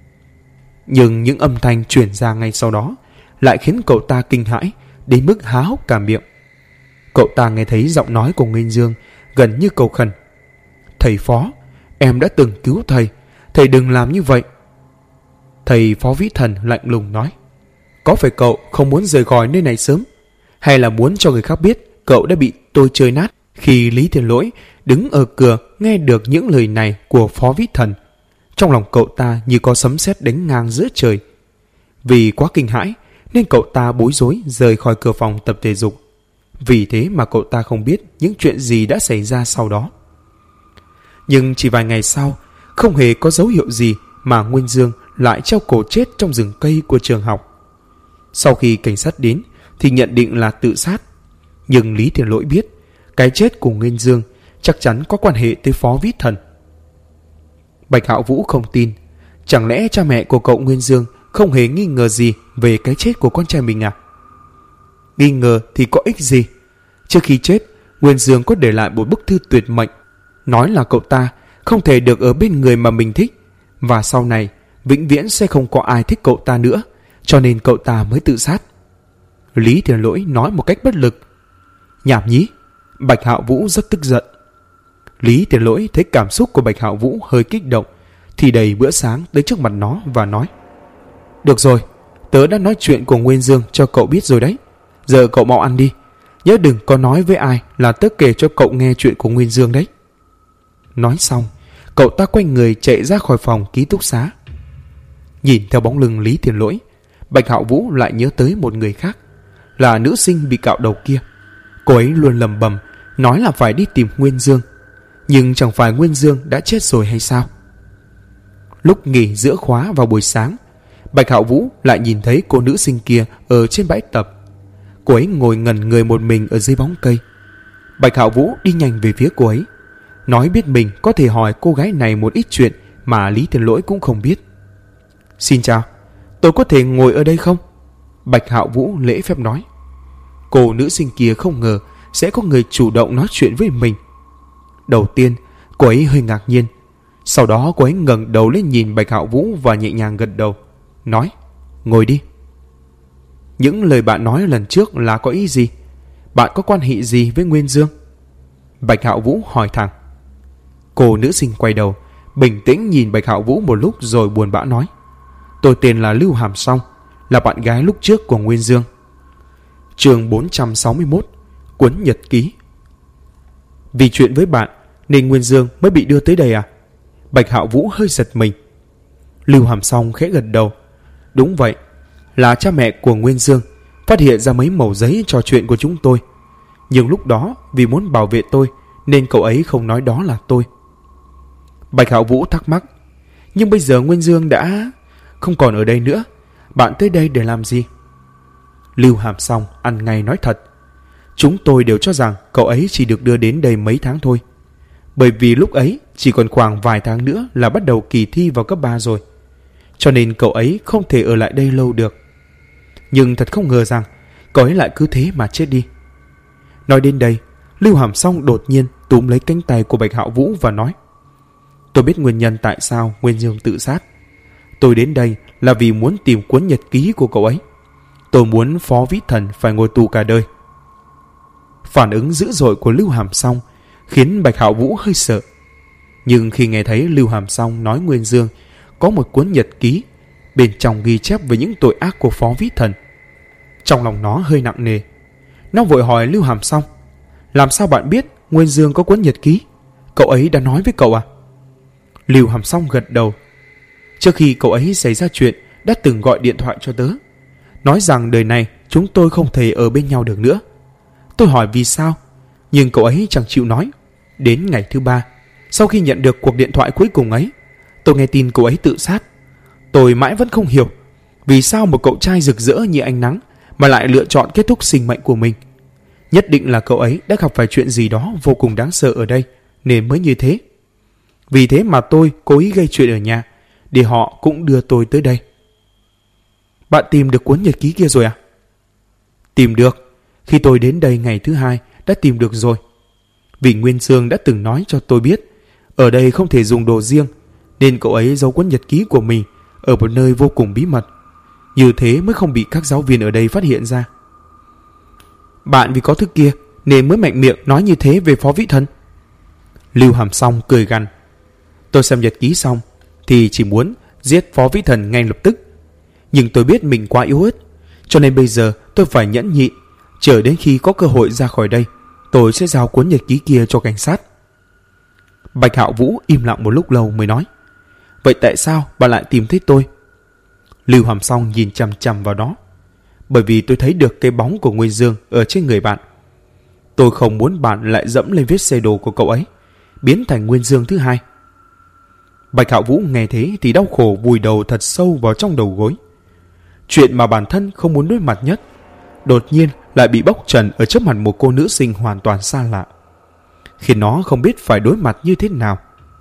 Nhưng những âm thanh truyền ra ngay sau đó lại khiến cậu ta kinh hãi đến mức há hốc cả miệng. Cậu ta nghe thấy giọng nói của Nguyên Dương gần như cầu khẩn: Thầy Phó, em đã từng cứu thầy, thầy đừng làm như vậy. Thầy Phó Vĩ Thần lạnh lùng nói: Có phải cậu không muốn rời khỏi nơi này sớm, hay là muốn cho người khác biết cậu đã bị tôi chơi nát? Khi Lý Tiền Lỗi đứng ở cửa nghe được những lời này của Phó Vĩ Thần, trong lòng cậu ta như có sấm sét đánh ngang giữa trời. Vì quá kinh hãi nên cậu ta bối rối rời khỏi cửa phòng tập thể dục. Vì thế mà cậu ta không biết những chuyện gì đã xảy ra sau đó. Nhưng chỉ vài ngày sau, không hề có dấu hiệu gì mà Nguyên Dương lại treo cổ chết trong rừng cây của trường học. Sau khi cảnh sát đến thì nhận định là tự sát. Nhưng Lý Tiền Lỗi biết cái chết của Nguyên Dương chắc chắn có quan hệ tới Phó Vĩ Thần. Bạch Hạo Vũ không tin. Chẳng lẽ cha mẹ của cậu Nguyên Dương không hề nghi ngờ gì về cái chết của con trai mình à? Nghi ngờ thì có ích gì? Trước khi chết, Nguyên Dương có để lại một bức thư tuyệt mệnh, nói là cậu ta không thể được ở bên người mà mình thích, và sau này vĩnh viễn sẽ không có ai thích cậu ta nữa, cho nên cậu ta mới tự sát. Lý Tiền Lỗi nói một cách bất lực. Nhảm nhí. Bạch Hạo Vũ rất tức giận. Lý Tiền Lỗi thấy cảm xúc của Bạch Hạo Vũ hơi kích động thì đầy bữa sáng tới trước mặt nó và nói: Được rồi, tớ đã nói chuyện của Nguyên Dương cho cậu biết rồi đấy. Giờ cậu mau ăn đi. Nhớ đừng có nói với ai là tớ kể cho cậu nghe chuyện của Nguyên Dương đấy. Nói xong, cậu ta quay người chạy ra khỏi phòng ký túc xá. Nhìn theo bóng lưng Lý Tiền Lỗi, Bạch Hạo Vũ lại nhớ tới một người khác, là nữ sinh bị cạo đầu kia. Cô ấy luôn lầm bầm nói là phải đi tìm Nguyên Dương, nhưng chẳng phải Nguyên Dương đã chết rồi hay sao? Lúc nghỉ giữa khóa vào buổi sáng, Bạch Hạo Vũ lại nhìn thấy cô nữ sinh kia ở trên bãi tập. Cô ấy ngồi ngẩn người một mình ở dưới bóng cây. Bạch Hạo Vũ đi nhanh về phía cô ấy, nói biết mình có thể hỏi cô gái này một ít chuyện mà Lý Tiền Lỗi cũng không biết. Xin chào, tôi có thể ngồi ở đây không? Bạch Hạo Vũ lễ phép nói. Cô nữ sinh kia không ngờ sẽ có người chủ động nói chuyện với mình. Đầu tiên, cô ấy hơi ngạc nhiên. Sau đó cô ấy ngẩng đầu lên nhìn Bạch Hạo Vũ và nhẹ nhàng gật đầu, nói: Ngồi đi. Những lời bạn nói lần trước là có ý gì? Bạn có quan hệ gì với Nguyên Dương? Bạch Hạo Vũ hỏi thẳng. Cô nữ sinh quay đầu, bình tĩnh nhìn Bạch Hạo Vũ một lúc rồi buồn bã nói: Tôi tên là Lưu Hàm Song, là bạn gái lúc trước của Nguyên Dương. Chương 461, cuốn nhật ký. Vì chuyện với bạn nên Nguyên Dương mới bị đưa tới đây à? Bạch Hạo Vũ hơi giật mình. Lưu Hàm Song khẽ gật đầu. Đúng vậy, là cha mẹ của Nguyên Dương phát hiện ra mấy mẩu giấy trò chuyện của chúng tôi. Nhưng lúc đó vì muốn bảo vệ tôi nên cậu ấy không nói đó là tôi. Bạch Hạo Vũ thắc mắc: Nhưng bây giờ Nguyên Dương đã không còn ở đây nữa, bạn tới đây để làm gì? Lưu Hàm Song ăn ngay nói thật: Chúng tôi đều cho rằng cậu ấy chỉ được đưa đến đây mấy tháng thôi. Bởi vì lúc ấy chỉ còn khoảng vài tháng nữa là bắt đầu kỳ thi vào cấp 3 rồi. Cho nên cậu ấy không thể ở lại đây lâu được. Nhưng thật không ngờ rằng cậu ấy lại cứ thế mà chết đi. Nói đến đây, Lưu Hàm Song đột nhiên túm lấy cánh tay của Bạch Hạo Vũ và nói: Tôi biết nguyên nhân tại sao Nguyên Dương tự sát. Tôi đến đây là vì muốn tìm cuốn nhật ký của cậu ấy. Tôi muốn Phó Vĩ Thần phải ngồi tù cả đời. Phản ứng dữ dội của Lưu Hàm Song khiến Bạch Hạo Vũ hơi sợ. Nhưng khi nghe thấy Lưu Hàm Song nói Nguyên Dương có một cuốn nhật ký bên trong ghi chép về những tội ác của Phó Vĩ Thần, trong lòng nó hơi nặng nề. Nó vội hỏi Lưu Hàm Song: Làm sao bạn biết Nguyên Dương có cuốn nhật ký? Cậu ấy đã nói với cậu à? Lưu Hàm Song gật đầu. Trước khi cậu ấy xảy ra chuyện đã từng gọi điện thoại cho tớ, nói rằng đời này chúng tôi không thể ở bên nhau được nữa. Tôi hỏi vì sao, nhưng cậu ấy chẳng chịu nói. Đến ngày thứ 3, sau khi nhận được cuộc điện thoại cuối cùng ấy, tôi nghe tin cậu ấy tự sát. Tôi mãi vẫn không hiểu vì sao một cậu trai rực rỡ như ánh nắng mà lại lựa chọn kết thúc sinh mệnh của mình. Nhất định là cậu ấy đã gặp phải chuyện gì đó vô cùng đáng sợ ở đây nên mới như thế. Vì thế mà tôi cố ý gây chuyện ở nhà để họ cũng đưa tôi tới đây. Bạn tìm được cuốn nhật ký kia rồi à? Tìm được. Khi tôi đến đây ngày thứ 2 đã tìm được rồi. Vì Nguyên Dương đã từng nói cho tôi biết ở đây không thể dùng đồ riêng, nên cậu ấy giấu cuốn nhật ký của mình ở một nơi vô cùng bí mật. Như thế mới không bị các giáo viên ở đây phát hiện ra. Bạn vì có thứ kia nên mới mạnh miệng nói như thế về Phó Vĩ Thần. Lưu Hàm Song cười gằn. Tôi xem nhật ký xong thì chỉ muốn giết Phó Vĩ Thần ngay lập tức. Nhưng tôi biết mình quá yếu ớt, cho nên bây giờ tôi phải nhẫn nhịn, chờ đến khi có cơ hội ra khỏi đây, tôi sẽ giao cuốn nhật ký kia cho cảnh sát. Bạch Hạo Vũ im lặng một lúc lâu mới nói: Vậy tại sao bạn lại tìm thấy tôi? Lưu Hàm Song nhìn chằm chằm vào đó. Bởi vì tôi thấy được cái bóng của Nguyên Dương ở trên người bạn. Tôi không muốn bạn lại dẫm lên vết xe đồ của cậu ấy, biến thành Nguyên Dương thứ hai. Bạch Hạo Vũ nghe thế thì đau khổ vùi đầu thật sâu vào trong đầu gối. Chuyện mà bản thân không muốn đối mặt nhất đột nhiên lại bị bóc trần ở trước mặt một cô nữ sinh hoàn toàn xa lạ, khiến nó không biết phải đối mặt như thế nào.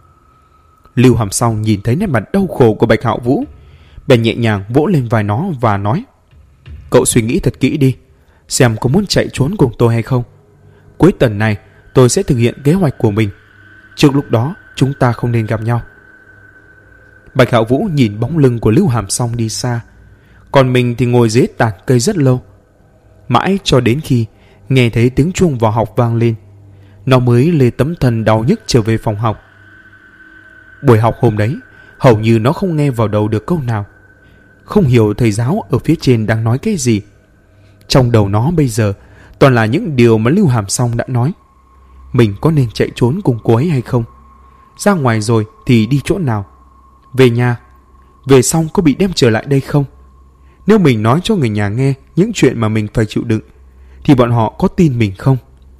Lưu Hàm Song nhìn thấy nét mặt đau khổ của Bạch Hạo Vũ, bèn nhẹ nhàng vỗ lên vai nó và nói: Cậu suy nghĩ thật kỹ đi, xem có muốn chạy trốn cùng tôi hay không. Cuối tuần này tôi sẽ thực hiện kế hoạch của mình. Trước lúc đó chúng ta không nên gặp nhau. Bạch Hạo Vũ nhìn bóng lưng của Lưu Hàm Song đi xa, còn mình thì ngồi dưới tàn cây rất lâu. Mãi cho đến khi nghe thấy tiếng chuông vào học vang lên, nó mới lê tấm thân đau nhức trở về phòng học. Buổi học hôm đấy Hầu như nó không nghe vào đầu được câu nào. Không hiểu thầy giáo ở phía trên đang nói cái gì. Trong đầu nó bây giờ toàn là những điều mà Lưu Hàm Song đã nói. Mình có nên chạy trốn cùng cô ấy hay không? Ra ngoài rồi thì đi chỗ nào? Về nhà, về xong có bị đem trở lại đây không? Nếu mình nói cho người nhà nghe những chuyện mà mình phải chịu đựng thì bọn họ có tin mình không?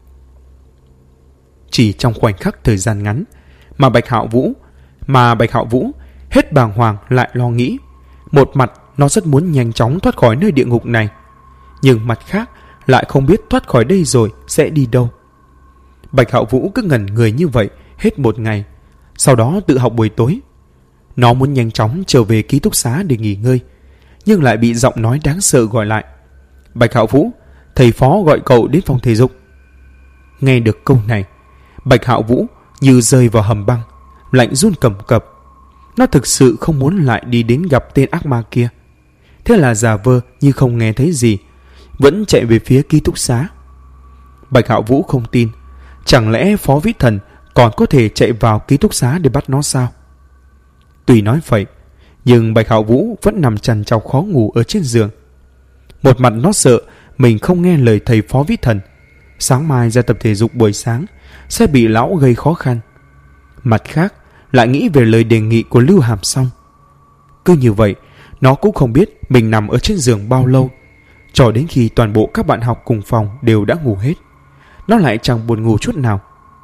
Chỉ trong khoảnh khắc thời gian ngắn mà Bạch Hạo Vũ hết bàng hoàng lại lo nghĩ. Một mặt nó rất muốn nhanh chóng thoát khỏi nơi địa ngục này, nhưng mặt khác lại không biết thoát khỏi đây rồi sẽ đi đâu. Bạch Hạo Vũ cứ ngẩn người như vậy hết một ngày, sau đó tự học buổi tối. Nó muốn nhanh chóng trở về ký túc xá để nghỉ ngơi, nhưng lại bị giọng nói đáng sợ gọi lại. Bạch Hạo Vũ, thầy phó gọi cậu đến phòng thể dục. Nghe được câu này, Bạch Hạo Vũ như rơi vào hầm băng, lạnh run cầm cập. Nó thực sự không muốn lại đi đến gặp tên ác ma kia. Thế là giả vờ như không nghe thấy gì, vẫn chạy về phía ký túc xá. Bạch Hạo Vũ không tin. Chẳng lẽ Phó Vĩ Thần còn có thể chạy vào ký túc xá để bắt nó sao? Tuy nói vậy, nhưng Bạch Hạo Vũ vẫn nằm trằn trọc khó ngủ ở trên giường. Một mặt nó sợ mình không nghe lời thầy Phó Vĩ Thần, sáng mai ra tập thể dục buổi sáng sẽ bị lão gây khó khăn. Mặt khác lại nghĩ về lời đề nghị của Lưu Hàm Song. Cứ như vậy, nó cũng không biết mình nằm ở trên giường bao lâu, cho đến khi toàn bộ các bạn học cùng phòng đều đã ngủ hết. Nó lại chẳng buồn ngủ chút nào.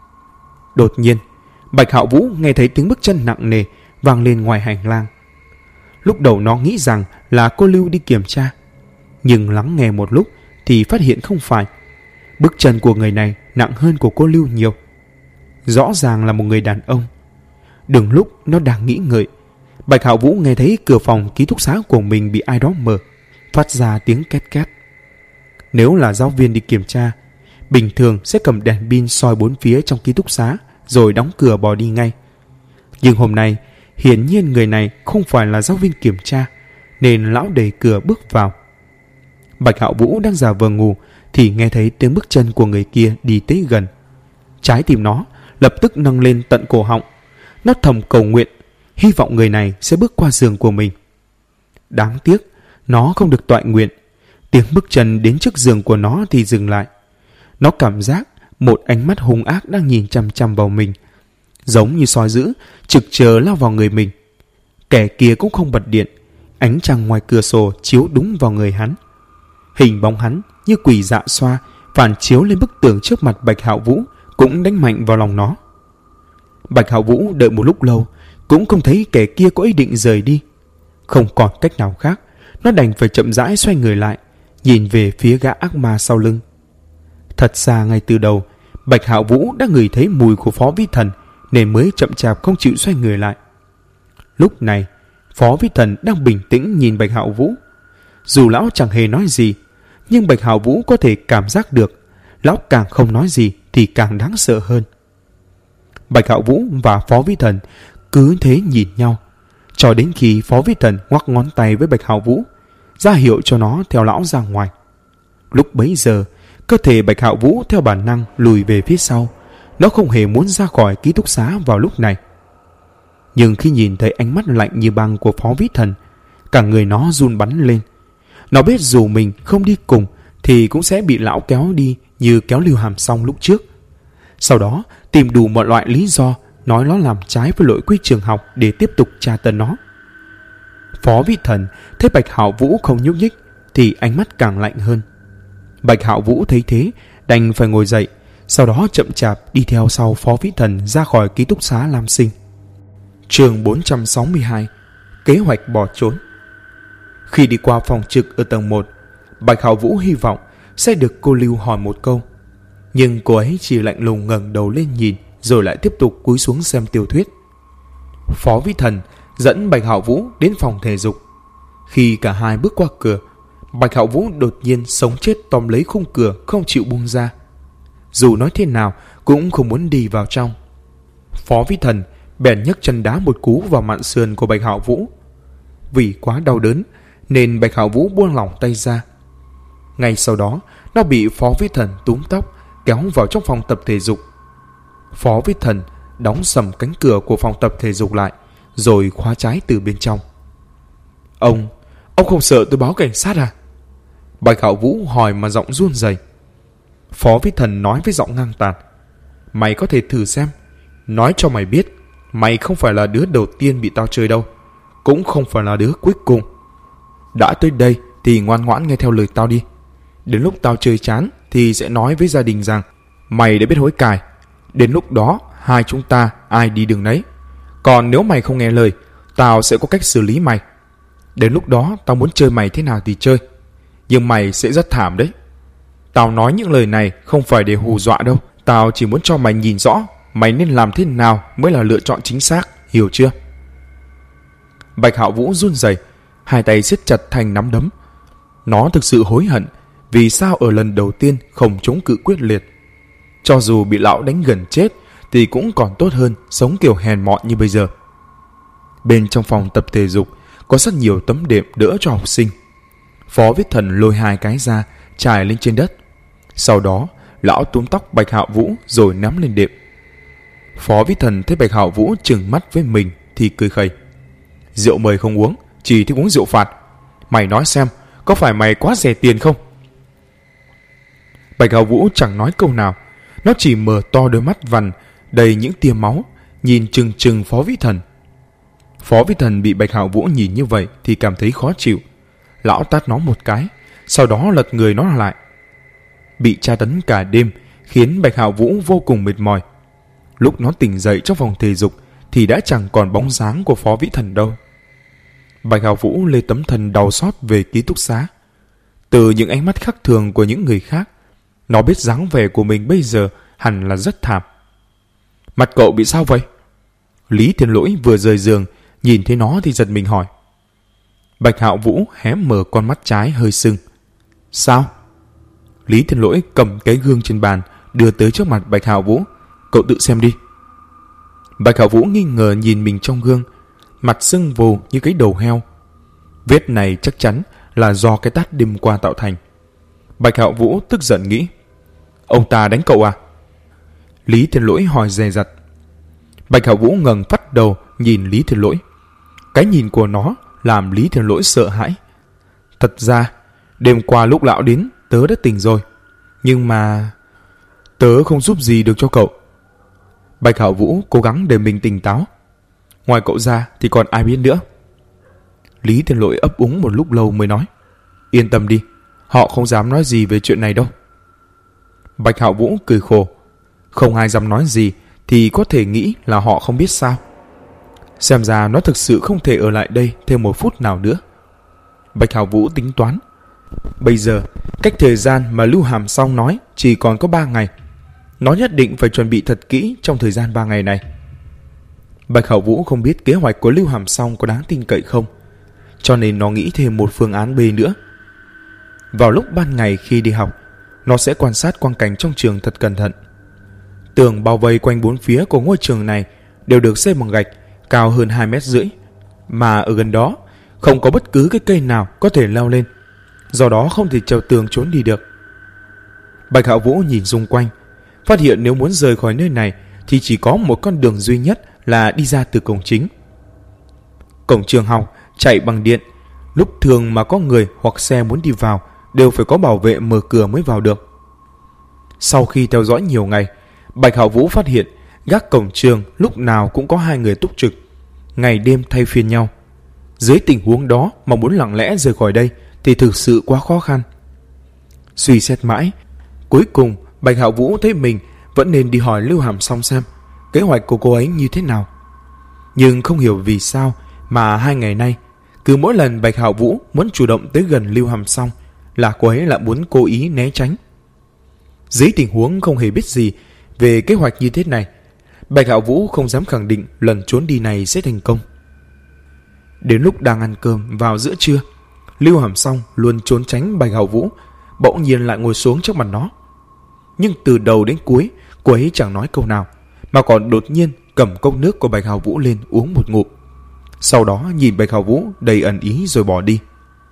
Đột nhiên, Bạch Hạo Vũ nghe thấy tiếng bước chân nặng nề vang lên ngoài hành lang. Lúc đầu nó nghĩ rằng là cô Lưu đi kiểm tra, nhưng lắng nghe một lúc thì phát hiện không phải. Bước chân của người này nặng hơn của cô Lưu nhiều. Rõ ràng là một người đàn ông. Đừng lúc nó đang nghĩ ngợi, Bạch Hạo Vũ nghe thấy cửa phòng ký túc xá của mình bị ai đó mở, phát ra tiếng két két. Nếu là giáo viên đi kiểm tra, bình thường sẽ cầm đèn pin soi bốn phía trong ký túc xá rồi đóng cửa bỏ đi ngay. Nhưng hôm nay hiển nhiên người này không phải là giáo viên kiểm tra, nên lão đẩy cửa bước vào. Bạch Hạo Vũ đang giả vờ ngủ thì nghe thấy tiếng bước chân của người kia đi tới gần. Trái tim nó lập tức nâng lên tận cổ họng. Nó thầm cầu nguyện, hy vọng người này sẽ bước qua giường của mình. Đáng tiếc, nó không được toại nguyện. Tiếng bước chân đến trước giường của nó thì dừng lại. Nó cảm giác một ánh mắt hung ác đang nhìn chằm chằm vào mình, giống như sói dữ trực chờ lao vào người mình. Kẻ kia cũng không bật điện, ánh trăng ngoài cửa sổ chiếu đúng vào người hắn. Hình bóng hắn như quỷ dạ xoa phản chiếu lên bức tường trước mặt Bạch Hạo Vũ, cũng đánh mạnh vào lòng nó. Bạch Hạo Vũ đợi một lúc lâu cũng không thấy kẻ kia có ý định rời đi. Không còn cách nào khác, nó đành phải chậm rãi xoay người lại, nhìn về phía gã ác ma sau lưng. Thật ra ngay từ đầu, Bạch Hạo Vũ đã ngửi thấy mùi của Phó Vĩ Thần nên mới chậm chạp không chịu xoay người lại. Lúc này, Phó Vĩ Thần đang bình tĩnh nhìn Bạch Hạo Vũ. Dù lão chẳng hề nói gì, nhưng Bạch Hạo Vũ có thể cảm giác được lão càng không nói gì thì càng đáng sợ hơn. Bạch Hạo Vũ và Phó Vĩ Thần cứ thế nhìn nhau, cho đến khi Phó Vĩ Thần ngoắc ngón tay với Bạch Hạo Vũ, ra hiệu cho nó theo lão ra ngoài. Lúc bấy giờ, cơ thể Bạch Hạo Vũ theo bản năng lùi về phía sau. Nó không hề muốn ra khỏi ký túc xá vào lúc này. Nhưng khi nhìn thấy ánh mắt lạnh như băng của Phó Vĩ Thần, cả người nó run bắn lên. Nó biết dù mình không đi cùng thì cũng sẽ bị lão kéo đi như kéo Lưu Hàm Song lúc trước. Sau đó tìm đủ mọi loại lý do nói nó làm trái với lỗi quy trường học để tiếp tục tra tấn nó. Phó Vĩ Thần thấy Bạch Hạo Vũ không nhúc nhích thì ánh mắt càng lạnh hơn. Bạch Hạo Vũ thấy thế đành phải ngồi dậy, sau đó chậm chạp đi theo sau Phó Vĩ Thần ra khỏi ký túc xá Lam Sinh. Chương 462: Kế hoạch bỏ trốn. Khi đi qua phòng trực ở tầng 1, Bạch Hạo Vũ hy vọng sẽ được cô Lưu hỏi một câu, nhưng cô ấy chỉ lạnh lùng ngẩng đầu lên nhìn rồi lại tiếp tục cúi xuống xem tiểu thuyết. Phó Vĩ Thần dẫn Bạch Hạo Vũ đến phòng thể dục. Khi cả hai bước qua cửa, Bạch Hạo Vũ đột nhiên sống chết tóm lấy khung cửa không chịu buông ra. Dù nói thế nào cũng không muốn đi vào trong. Phó Vĩ Thần bèn nhấc chân đá một cú vào mạn sườn của Bạch Hạo Vũ. Vì quá đau đớn nên Bạch Hạo Vũ buông lỏng tay ra. Ngay sau đó, nó bị Phó Vĩ Thần túm tóc kéo vào trong phòng tập thể dục. Phó Vĩ Thần đóng sầm cánh cửa của phòng tập thể dục lại rồi khóa trái từ bên trong. Ông không sợ tôi báo cảnh sát à? Bạch Hạo Vũ hỏi mà giọng run rẩy. Phó Vĩ Thần nói với giọng ngang tàn. Mày có thể thử xem. Nói cho mày biết, mày không phải là đứa đầu tiên bị tao chơi đâu, cũng không phải là đứa cuối cùng. Đã tới đây thì ngoan ngoãn nghe theo lời tao đi. Đến lúc tao chơi chán thì sẽ nói với gia đình rằng mày đã biết hối cải. Đến lúc đó hai chúng ta ai đi đường nấy. Còn nếu mày không nghe lời, tao sẽ có cách xử lý mày. Đến lúc đó tao muốn chơi mày thế nào thì chơi, nhưng mày sẽ rất thảm đấy. Tao nói những lời này không phải để hù dọa đâu. Tao chỉ muốn cho mày nhìn rõ mày nên làm thế nào mới là lựa chọn chính xác, hiểu chưa? Bạch Hạo Vũ run rẩy, hai tay siết chặt thành nắm đấm. Nó thực sự hối hận vì sao ở lần đầu tiên không chống cự quyết liệt. Cho dù bị lão đánh gần chết thì cũng còn tốt hơn sống kiểu hèn mọn như bây giờ. Bên trong phòng tập thể dục có rất nhiều tấm đệm đỡ cho học sinh. Phó Viết Thần lôi hai cái ra trải lên trên đất. Sau đó lão túm tóc Bạch Hạo Vũ rồi nắm lên đệm. Phó Viết Thần thấy Bạch Hạo Vũ trừng mắt với mình thì cười khẩy. Rượu mời không uống, chỉ thích uống rượu phạt. Mày nói xem, có phải mày quá rẻ tiền không? Bạch Hạo Vũ chẳng nói câu nào. Nó chỉ mở to đôi mắt vằn đầy những tia máu, nhìn chừng chừng Phó Vĩ Thần. Phó Vĩ Thần bị Bạch Hạo Vũ nhìn như vậy thì cảm thấy khó chịu. Lão tát nó một cái, sau đó lật người nó lại. Bị tra tấn cả đêm khiến Bạch Hạo Vũ vô cùng mệt mỏi. Lúc nó tỉnh dậy trong phòng thể dục thì đã chẳng còn bóng dáng của Phó Vĩ Thần đâu. Bạch Hạo Vũ lê tấm thân đau xót về ký túc xá. Từ những ánh mắt khác thường của những người khác, nó biết dáng vẻ của mình bây giờ hẳn là rất thảm. Mặt cậu bị sao vậy? Lý Thiên Lỗi vừa rời giường, nhìn thấy nó thì giật mình hỏi. Bạch Hạo Vũ hé mở con mắt trái hơi sưng. Sao? Lý Thiên Lỗi cầm cái gương trên bàn đưa tới trước mặt Bạch Hạo Vũ. Cậu tự xem đi. Bạch Hạo Vũ nghi ngờ nhìn mình trong gương, mặt sưng vù như cái đầu heo. Vết này chắc chắn là do cái tát đêm qua tạo thành. Bạch Hạo Vũ tức giận nghĩ. Ông ta đánh cậu à? Lý Thiên Lỗi hỏi dè dặt. Bạch Hạo Vũ ngẩng phát đầu nhìn Lý Thiên Lỗi. Cái nhìn của nó làm Lý Thiên Lỗi sợ hãi. Thật ra đêm qua lúc lão đến tớ đã tỉnh rồi, nhưng mà tớ không giúp gì được cho cậu. Bạch Hạo Vũ cố gắng để mình tỉnh táo. Ngoài cậu ra thì còn ai biết nữa? Lý Thiên Lỗi ấp úng một lúc lâu mới nói. Yên tâm đi, họ không dám nói gì về chuyện này đâu. Bạch Hạo Vũ cười khổ. Không ai dám nói gì thì có thể nghĩ là họ không biết sao. Xem ra nó thực sự không thể ở lại đây thêm một phút nào nữa. Bạch Hạo Vũ tính toán. Bây giờ, cách thời gian mà Lưu Hàm Song nói chỉ còn có 3 ngày. Nó nhất định phải chuẩn bị thật kỹ trong thời gian 3 ngày này. Bạch Hạo Vũ không biết kế hoạch của Lưu Hàm Song có đáng tin cậy không, cho nên nó nghĩ thêm một phương án B nữa. Vào lúc ban ngày khi đi học, nó sẽ quan sát quang cảnh trong trường thật cẩn thận. Tường bao vây quanh bốn phía của ngôi trường này đều được xây bằng gạch, cao hơn 2,5 mét, mà ở gần đó không có bất cứ cái cây nào có thể leo lên, do đó không thể trèo tường trốn đi được. Bạch Hạo Vũ nhìn xung quanh, phát hiện nếu muốn rời khỏi nơi này thì chỉ có một con đường duy nhất là đi ra từ cổng chính. Cổng trường học chạy bằng điện, lúc thường mà có người hoặc xe muốn đi vào đều phải có bảo vệ mở cửa mới vào được. Sau khi theo dõi nhiều ngày, Bạch Hạo Vũ phát hiện gác cổng trường lúc nào cũng có 2 người túc trực, ngày đêm thay phiên nhau. Dưới tình huống đó mà muốn lặng lẽ rời khỏi đây thì thực sự quá khó khăn. Suy xét mãi, cuối cùng Bạch Hạo Vũ thấy mình vẫn nên đi hỏi Lưu Hàm Song xem kế hoạch của cô ấy như thế nào. Nhưng không hiểu vì sao mà 2 ngày nay, cứ mỗi lần Bạch Hạo Vũ muốn chủ động tới gần Lưu Hàm Song là cô ấy lại muốn cố ý né tránh. Dưới tình huống không hề biết gì về kế hoạch như thế này, Bạch Hạo Vũ không dám khẳng định lần trốn đi này sẽ thành công. Đến lúc đang ăn cơm vào giữa trưa, Lưu Hàm Song luôn trốn tránh Bạch Hạo Vũ, bỗng nhiên lại ngồi xuống trước mặt nó. Nhưng từ đầu đến cuối, cô ấy chẳng nói câu nào, mà còn đột nhiên cầm cốc nước của Bạch Hạo Vũ lên uống một ngụm. Sau đó nhìn Bạch Hạo Vũ đầy ẩn ý rồi bỏ đi.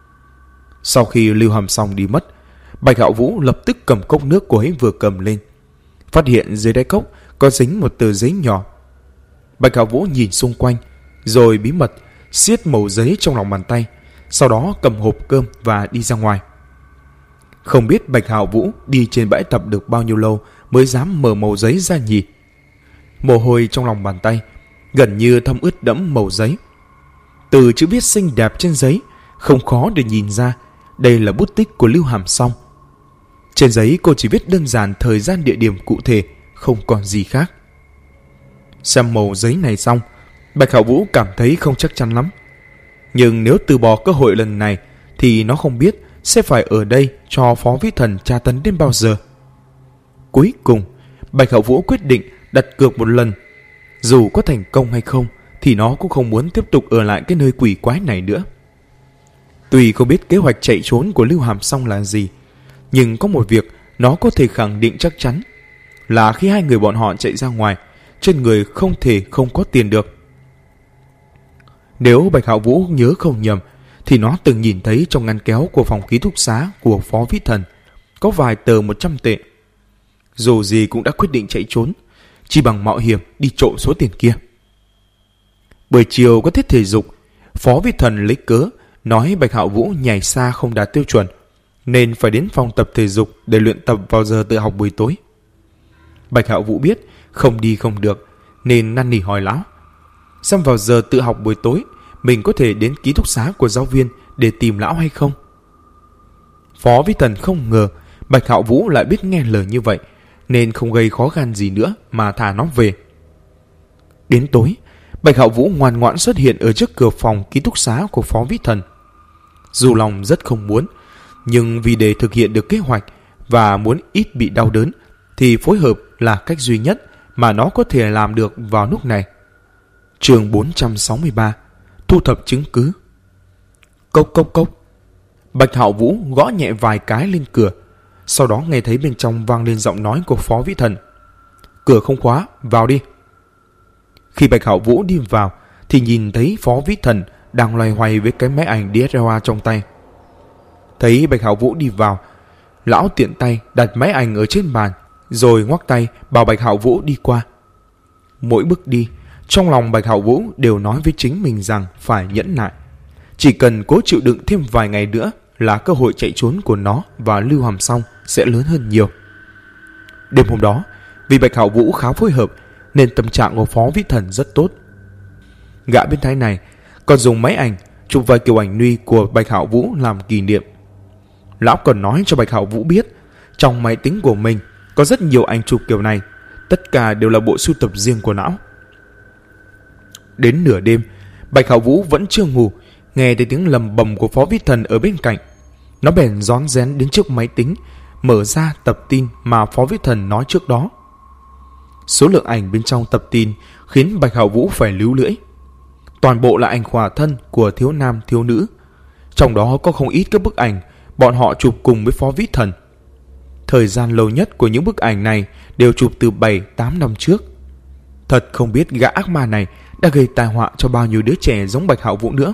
Sau khi Lưu Hàm Song đi mất, Bạch Hạo Vũ lập tức cầm cốc nước cô ấy vừa cầm lên, phát hiện dưới đáy cốc có dính một tờ giấy nhỏ. Bạch Hạo Vũ nhìn xung quanh, rồi bí mật siết mẩu giấy trong lòng bàn tay, sau đó cầm hộp cơm và đi ra ngoài. Không biết Bạch Hạo Vũ đi trên bãi tập được bao nhiêu lâu mới dám mở mẩu giấy ra nhỉ? Mồ hôi trong lòng bàn tay gần như thấm ướt đẫm mẩu giấy. Từ chữ viết xinh đẹp trên giấy không khó để nhìn ra đây là bút tích của Lưu Hàm Song. Trên giấy cô chỉ viết đơn giản thời gian địa điểm cụ thể, không còn gì khác. Xem mẩu giấy này xong, Bạch Hạo Vũ cảm thấy không chắc chắn lắm. Nhưng nếu từ bỏ cơ hội lần này thì nó không biết sẽ phải ở đây cho Phó Vĩ Thần tra tấn đến bao giờ. Cuối cùng, Bạch Hạo Vũ quyết định đặt cược một lần. Dù có thành công hay không thì nó cũng không muốn tiếp tục ở lại cái nơi quỷ quái này nữa. Tuy không biết kế hoạch chạy trốn của Lưu Hàm Song là gì, nhưng có một việc nó có thể khẳng định chắc chắn là khi hai người bọn họ chạy ra ngoài, trên người không thể không có tiền được. Nếu Bạch Hạo Vũ nhớ không nhầm thì nó từng nhìn thấy trong ngăn kéo của phòng ký túc xá của Phó Vĩ Thần có vài tờ 100 tệ. Dù gì cũng đã quyết định chạy trốn, chỉ bằng mạo hiểm đi trộm số tiền kia. Buổi chiều có tiết thể dục, Phó Vĩ Thần lấy cớ nói Bạch Hạo Vũ nhảy xa không đạt tiêu chuẩn, nên phải đến phòng tập thể dục để luyện tập vào giờ tự học buổi tối. Bạch Hạo Vũ biết không đi không được, nên năn nỉ hỏi lão xem vào giờ tự học buổi tối mình có thể đến ký túc xá của giáo viên để tìm lão hay không. Phó Vĩ Thần không ngờ Bạch Hạo Vũ lại biết nghe lời như vậy, nên không gây khó khăn gì nữa mà thả nó về. Đến tối, Bạch Hạo Vũ ngoan ngoãn xuất hiện ở trước cửa phòng ký túc xá của Phó Vĩ Thần. Dù lòng rất không muốn, nhưng vì để thực hiện được kế hoạch và muốn ít bị đau đớn thì phối hợp là cách duy nhất mà nó có thể làm được vào lúc này. Chương 463: Thu thập chứng cứ. Cốc cốc cốc. Bạch Hạo Vũ gõ nhẹ vài cái lên cửa, sau đó nghe thấy bên trong vang lên giọng nói của Phó Vĩ Thần: Cửa không khóa, vào đi. Khi Bạch Hạo Vũ đi vào thì nhìn thấy Phó Vĩ Thần đang loay hoay với cái máy ảnh DSLR trong tay. Thấy Bạch Hạo Vũ đi vào, lão tiện tay đặt máy ảnh ở trên bàn, rồi ngoắc tay bảo Bạch Hạo Vũ đi qua. Mỗi bước đi, trong lòng Bạch Hạo Vũ đều nói với chính mình rằng phải nhẫn nại. Chỉ cần cố chịu đựng thêm vài ngày nữa là cơ hội chạy trốn của nó và Lưu Hàm Song sẽ lớn hơn nhiều. Đêm hôm đó, vì Bạch Hạo Vũ khá phối hợp nên tâm trạng của Phó Vĩ Thần rất tốt. Gã biến thái này còn dùng máy ảnh chụp vài kiểu ảnh nude của Bạch Hạo Vũ làm kỷ niệm. Lão còn nói cho Bạch Hạo Vũ biết trong máy tính của mình có rất nhiều ảnh chụp kiểu này, tất cả đều là bộ sưu tập riêng của lão. Đến nửa đêm, Bạch Hạo Vũ vẫn chưa ngủ, nghe thấy tiếng lầm bầm của Phó Vĩ Thần ở bên cạnh. Nó bèn rón rén đến trước máy tính, mở ra tập tin mà Phó Vĩ Thần nói trước đó. Số lượng ảnh bên trong tập tin khiến Bạch Hạo Vũ phải líu lưỡi. Toàn bộ là ảnh khỏa thân của thiếu nam thiếu nữ, trong đó có không ít các bức ảnh bọn họ chụp cùng với Phó Vĩ Thần. Thời gian lâu nhất của những bức ảnh này đều chụp từ 7-8 năm trước. Thật không biết gã ác ma này đã gây tai họa cho bao nhiêu đứa trẻ giống Bạch Hạo Vũ nữa.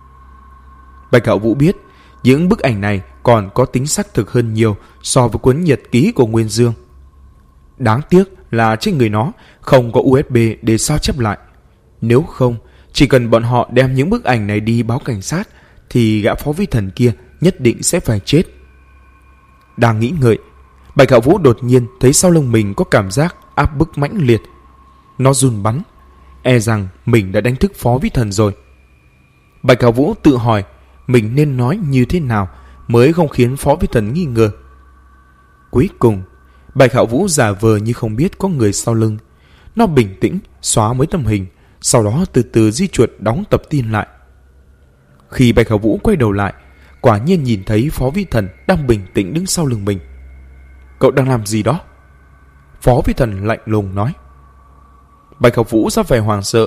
Bạch Hạo Vũ biết những bức ảnh này còn có tính xác thực hơn nhiều so với cuốn nhật ký của Nguyên Dương. Đáng tiếc là trên người nó không có USB để sao chép lại. Nếu không, chỉ cần bọn họ đem những bức ảnh này đi báo cảnh sát thì gã Phó Vĩ Thần kia nhất định sẽ phải chết. Đang nghĩ ngợi, Bạch Hạo Vũ đột nhiên thấy sau lưng mình có cảm giác áp bức mãnh liệt. Nó run bắn, e rằng mình đã đánh thức Phó Vĩ Thần rồi. Bạch Hạo Vũ tự hỏi mình nên nói như thế nào mới không khiến Phó Vĩ Thần nghi ngờ. Cuối cùng, Bạch Hạo Vũ giả vờ như không biết có người sau lưng. Nó bình tĩnh xóa mấy tấm hình, sau đó từ từ di chuột đóng tập tin lại. Khi Bạch Hạo Vũ quay đầu lại, quả nhiên nhìn thấy Phó Vĩ Thần đang bình tĩnh đứng sau lưng mình. Cậu đang làm gì đó? Phó Vĩ Thần lạnh lùng nói. Bạch Hạo Vũ ra vẻ hoảng sợ.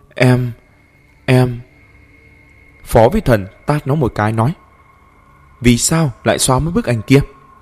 Em... Phó Vĩ Thần tát nó một cái nói. Vì sao lại xóa mấy bức ảnh kia?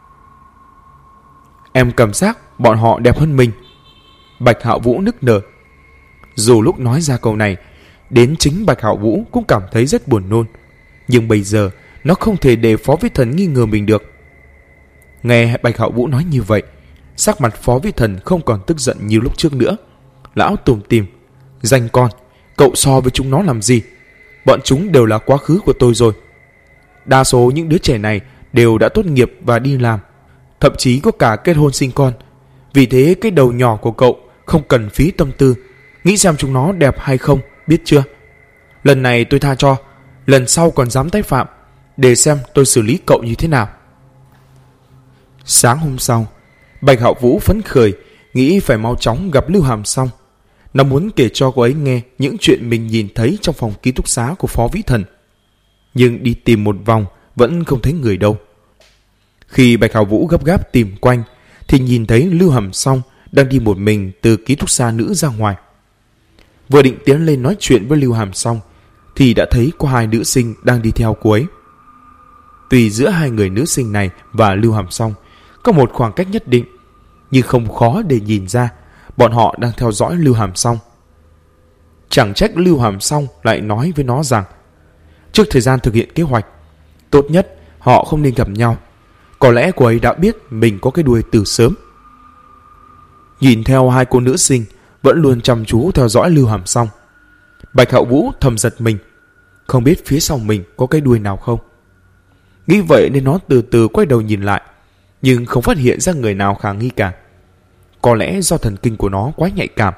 Em cảm giác bọn họ đẹp hơn mình. Bạch Hạo Vũ nức nở. Dù lúc nói ra câu này, đến chính Bạch Hạo Vũ cũng cảm thấy rất buồn nôn, nhưng bây giờ nó không thể để Phó Vĩ Thần nghi ngờ mình được. Nghe Bạch Hạo Vũ nói như vậy, sắc mặt Phó Vĩ Thần không còn tức giận như lúc trước nữa. Lão tủm tỉm. Danh con, Cậu so với chúng nó làm gì? Bọn chúng đều là quá khứ của tôi rồi. Đa số những đứa trẻ này đều đã tốt nghiệp và đi làm, thậm chí có cả kết hôn sinh con. Vì thế cái đầu nhỏ của cậu không cần phí tâm tư nghĩ xem chúng nó đẹp hay không, biết chưa? Lần này tôi tha cho, lần sau còn dám tái phạm, để xem tôi xử lý cậu như thế nào. Sáng hôm sau, Bạch Hạo Vũ phấn khởi, nghĩ phải mau chóng gặp Lưu Hàm Song. Nó muốn kể cho cô ấy nghe những chuyện mình nhìn thấy trong phòng ký túc xá của Phó Vĩ Thần. Nhưng đi tìm một vòng vẫn không thấy người đâu. Khi Bạch Hạo Vũ gấp gáp tìm quanh thì nhìn thấy Lưu Hàm Song đang đi một mình từ ký túc xá nữ ra ngoài. Vừa định tiến lên nói chuyện với Lưu Hàm Song thì đã thấy có hai nữ sinh đang đi theo cô ấy. Tuy giữa hai người nữ sinh này và Lưu Hàm Song có một khoảng cách nhất định, nhưng không khó để nhìn ra bọn họ đang theo dõi Lưu Hàm Song. Chẳng trách Lưu Hàm Song lại nói với nó rằng trước thời gian thực hiện kế hoạch, tốt nhất họ không nên gặp nhau. Có lẽ cô ấy đã biết mình có cái đuôi từ sớm. Nhìn theo hai cô nữ sinh vẫn luôn chăm chú theo dõi Lưu Hàm Song, Bạch Hạo Vũ thầm giật mình, không biết phía sau mình có cái đuôi nào không. Nghĩ vậy nên nó từ từ quay đầu nhìn lại, nhưng không phát hiện ra người nào khả nghi cả. Có lẽ do thần kinh của nó quá nhạy cảm.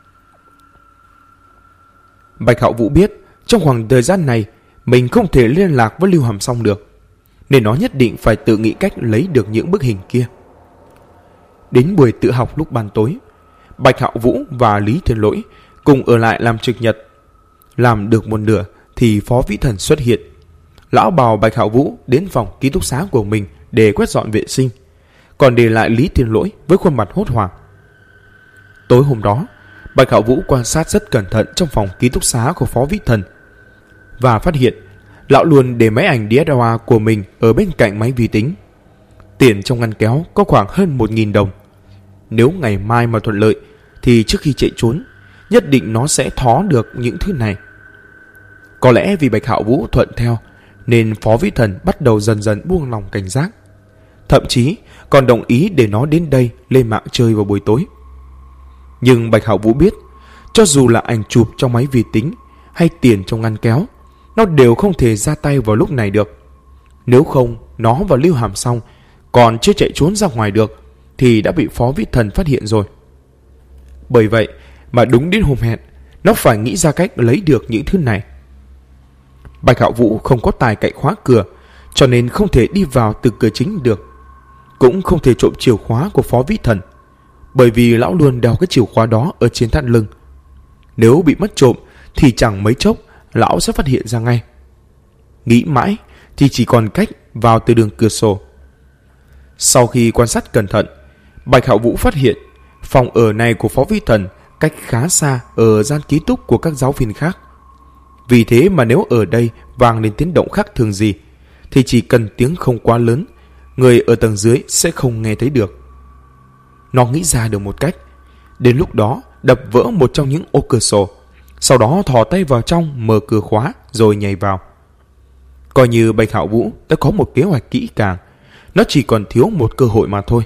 Bạch Hạo Vũ biết trong khoảng thời gian này mình không thể liên lạc với Lưu Hàm Song được, nên nó nhất định phải tự nghĩ cách lấy được những bức hình kia. Đến buổi tự học lúc ban tối, Bạch Hạo Vũ và Lý Thiên Lỗi cùng ở lại làm trực nhật. Làm được một nửa thì Phó Vĩ Thần xuất hiện. Lão bảo Bạch Hạo Vũ đến phòng ký túc xá của mình để quét dọn vệ sinh, còn để lại Lý Thiên Lỗi với khuôn mặt hốt hoảng. Tối hôm đó, Bạch Hạo Vũ quan sát rất cẩn thận trong phòng ký túc xá của Phó Vĩ Thần và phát hiện lão luôn để máy ảnh DSLR của mình ở bên cạnh máy vi tính. Tiền trong ngăn kéo có khoảng hơn 1.000 đồng. Nếu ngày mai mà thuận lợi thì trước khi chạy trốn, nhất định nó sẽ thó được những thứ này. Có lẽ vì Bạch Hạo Vũ thuận theo nên Phó Vĩ Thần bắt đầu dần dần buông lòng cảnh giác, thậm chí còn đồng ý để nó đến đây lên mạng chơi vào buổi tối. Nhưng Bạch Hạo Vũ biết, cho dù là ảnh chụp trong máy vi tính hay tiền trong ngăn kéo, nó đều không thể ra tay vào lúc này được. Nếu không, nó và Lưu Hàm Song còn chưa chạy trốn ra ngoài được thì đã bị Phó Vĩ Thần phát hiện rồi. Bởi vậy mà đúng đến hôm hẹn, nó phải nghĩ ra cách lấy được những thứ này. Bạch Hạo Vũ không có tài cậy khóa cửa, cho nên không thể đi vào từ cửa chính được, cũng không thể trộm chìa khóa của Phó Vĩ Thần, bởi vì lão luôn đeo cái chìa khóa đó ở trên thắt lưng. Nếu bị mất trộm thì chẳng mấy chốc lão sẽ phát hiện ra ngay. Nghĩ mãi thì chỉ còn cách vào từ đường cửa sổ. Sau khi quan sát cẩn thận, Bạch Hạo Vũ phát hiện phòng ở này của Phó Vĩ Thần cách khá xa ở gian ký túc của các giáo viên khác. Vì thế mà nếu ở đây vang lên tiếng động khác thường gì thì chỉ cần tiếng không quá lớn, người ở tầng dưới sẽ không nghe thấy được. Nó nghĩ ra được một cách. Đến lúc đó đập vỡ một trong những ô cửa sổ, sau đó thò tay vào trong mở cửa khóa rồi nhảy vào. Coi như Bạch Hạo Vũ đã có một kế hoạch kỹ càng, nó chỉ còn thiếu một cơ hội mà thôi.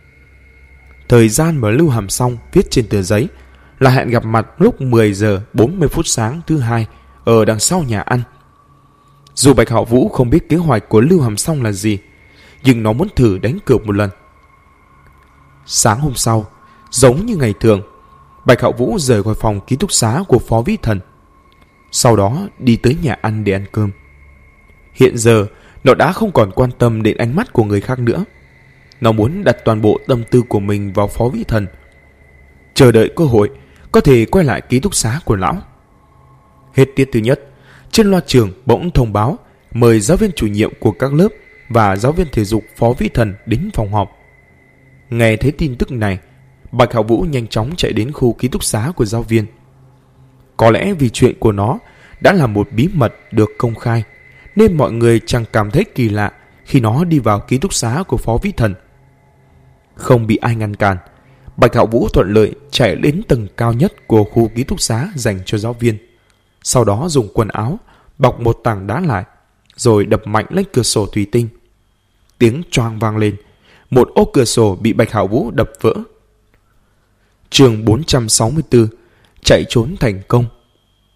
Thời gian mà Lưu Hàm Song viết trên tờ giấy là hẹn gặp mặt lúc 10 giờ 40 phút sáng thứ hai ở đằng sau nhà ăn. Dù Bạch Hạo Vũ không biết kế hoạch của Lưu Hàm Song là gì, nhưng nó muốn thử đánh cược một lần. Sáng hôm sau, giống như ngày thường, Bạch Hạo Vũ rời khỏi phòng ký túc xá của Phó Vĩ Thần, sau đó đi tới nhà ăn để ăn cơm. Hiện giờ nó đã không còn quan tâm đến ánh mắt của người khác nữa. Nó muốn đặt toàn bộ tâm tư của mình vào Phó Vĩ Thần, chờ đợi cơ hội có thể quay lại ký túc xá của lão. Hết tiết thứ nhất, trên loa trường bỗng thông báo mời giáo viên chủ nhiệm của các lớp và giáo viên thể dục Phó Vĩ Thần đến phòng họp. Nghe thấy tin tức này, Bạch Hạo Vũ nhanh chóng chạy đến khu ký túc xá của giáo viên. Có lẽ vì chuyện của nó đã là một bí mật được công khai, nên mọi người chẳng cảm thấy kỳ lạ khi nó đi vào ký túc xá của Phó Vĩ Thần. Không bị ai ngăn cản, Bạch Hạo Vũ thuận lợi chạy đến tầng cao nhất của khu ký túc xá dành cho giáo viên. Sau đó dùng quần áo bọc một tảng đá lại, rồi đập mạnh lên cửa sổ thủy tinh. Tiếng choang vang lên, một ô cửa sổ bị Bạch Hạo Vũ đập vỡ. Chương 464, chạy trốn thành công.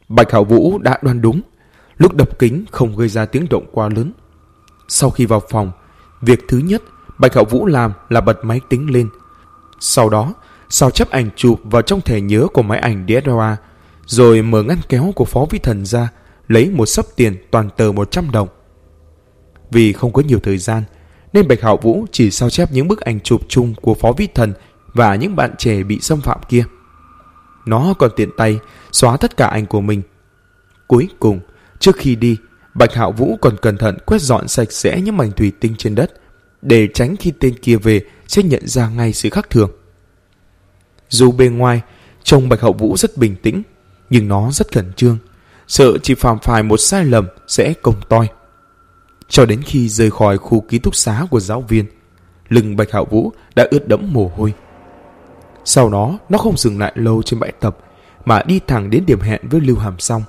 Bạch Hạo Vũ đã đoán đúng, lúc đập kính không gây ra tiếng động quá lớn. Sau khi vào phòng, việc thứ nhất Bạch Hạo Vũ làm là bật máy tính lên. Sau đó, sao chép ảnh chụp vào trong thẻ nhớ của máy ảnh DSLR, rồi mở ngăn kéo của Phó Vĩ Thần ra, lấy một xấp tiền toàn tờ 100 đồng. Vì không có nhiều thời gian, nên Bạch Hạo Vũ chỉ sao chép những bức ảnh chụp chung của Phó Vĩ Thần và những bạn trẻ bị xâm phạm kia. Nó còn tiện tay xóa tất cả ảnh của mình. Cuối cùng, trước khi đi, Bạch Hạo Vũ còn cẩn thận quét dọn sạch sẽ những mảnh thủy tinh trên đất, để tránh khi tên kia về sẽ nhận ra ngay sự khác thường. Dù bề ngoài trông Bạch Hạo Vũ rất bình tĩnh, nhưng nó rất khẩn trương, sợ chỉ phạm phải một sai lầm sẽ công toi. Cho đến khi rời khỏi khu ký túc xá của giáo viên, lưng Bạch Hạo Vũ đã ướt đẫm mồ hôi. Sau đó, nó không dừng lại lâu trên bãi tập, mà đi thẳng đến điểm hẹn với Lưu Hàm Song.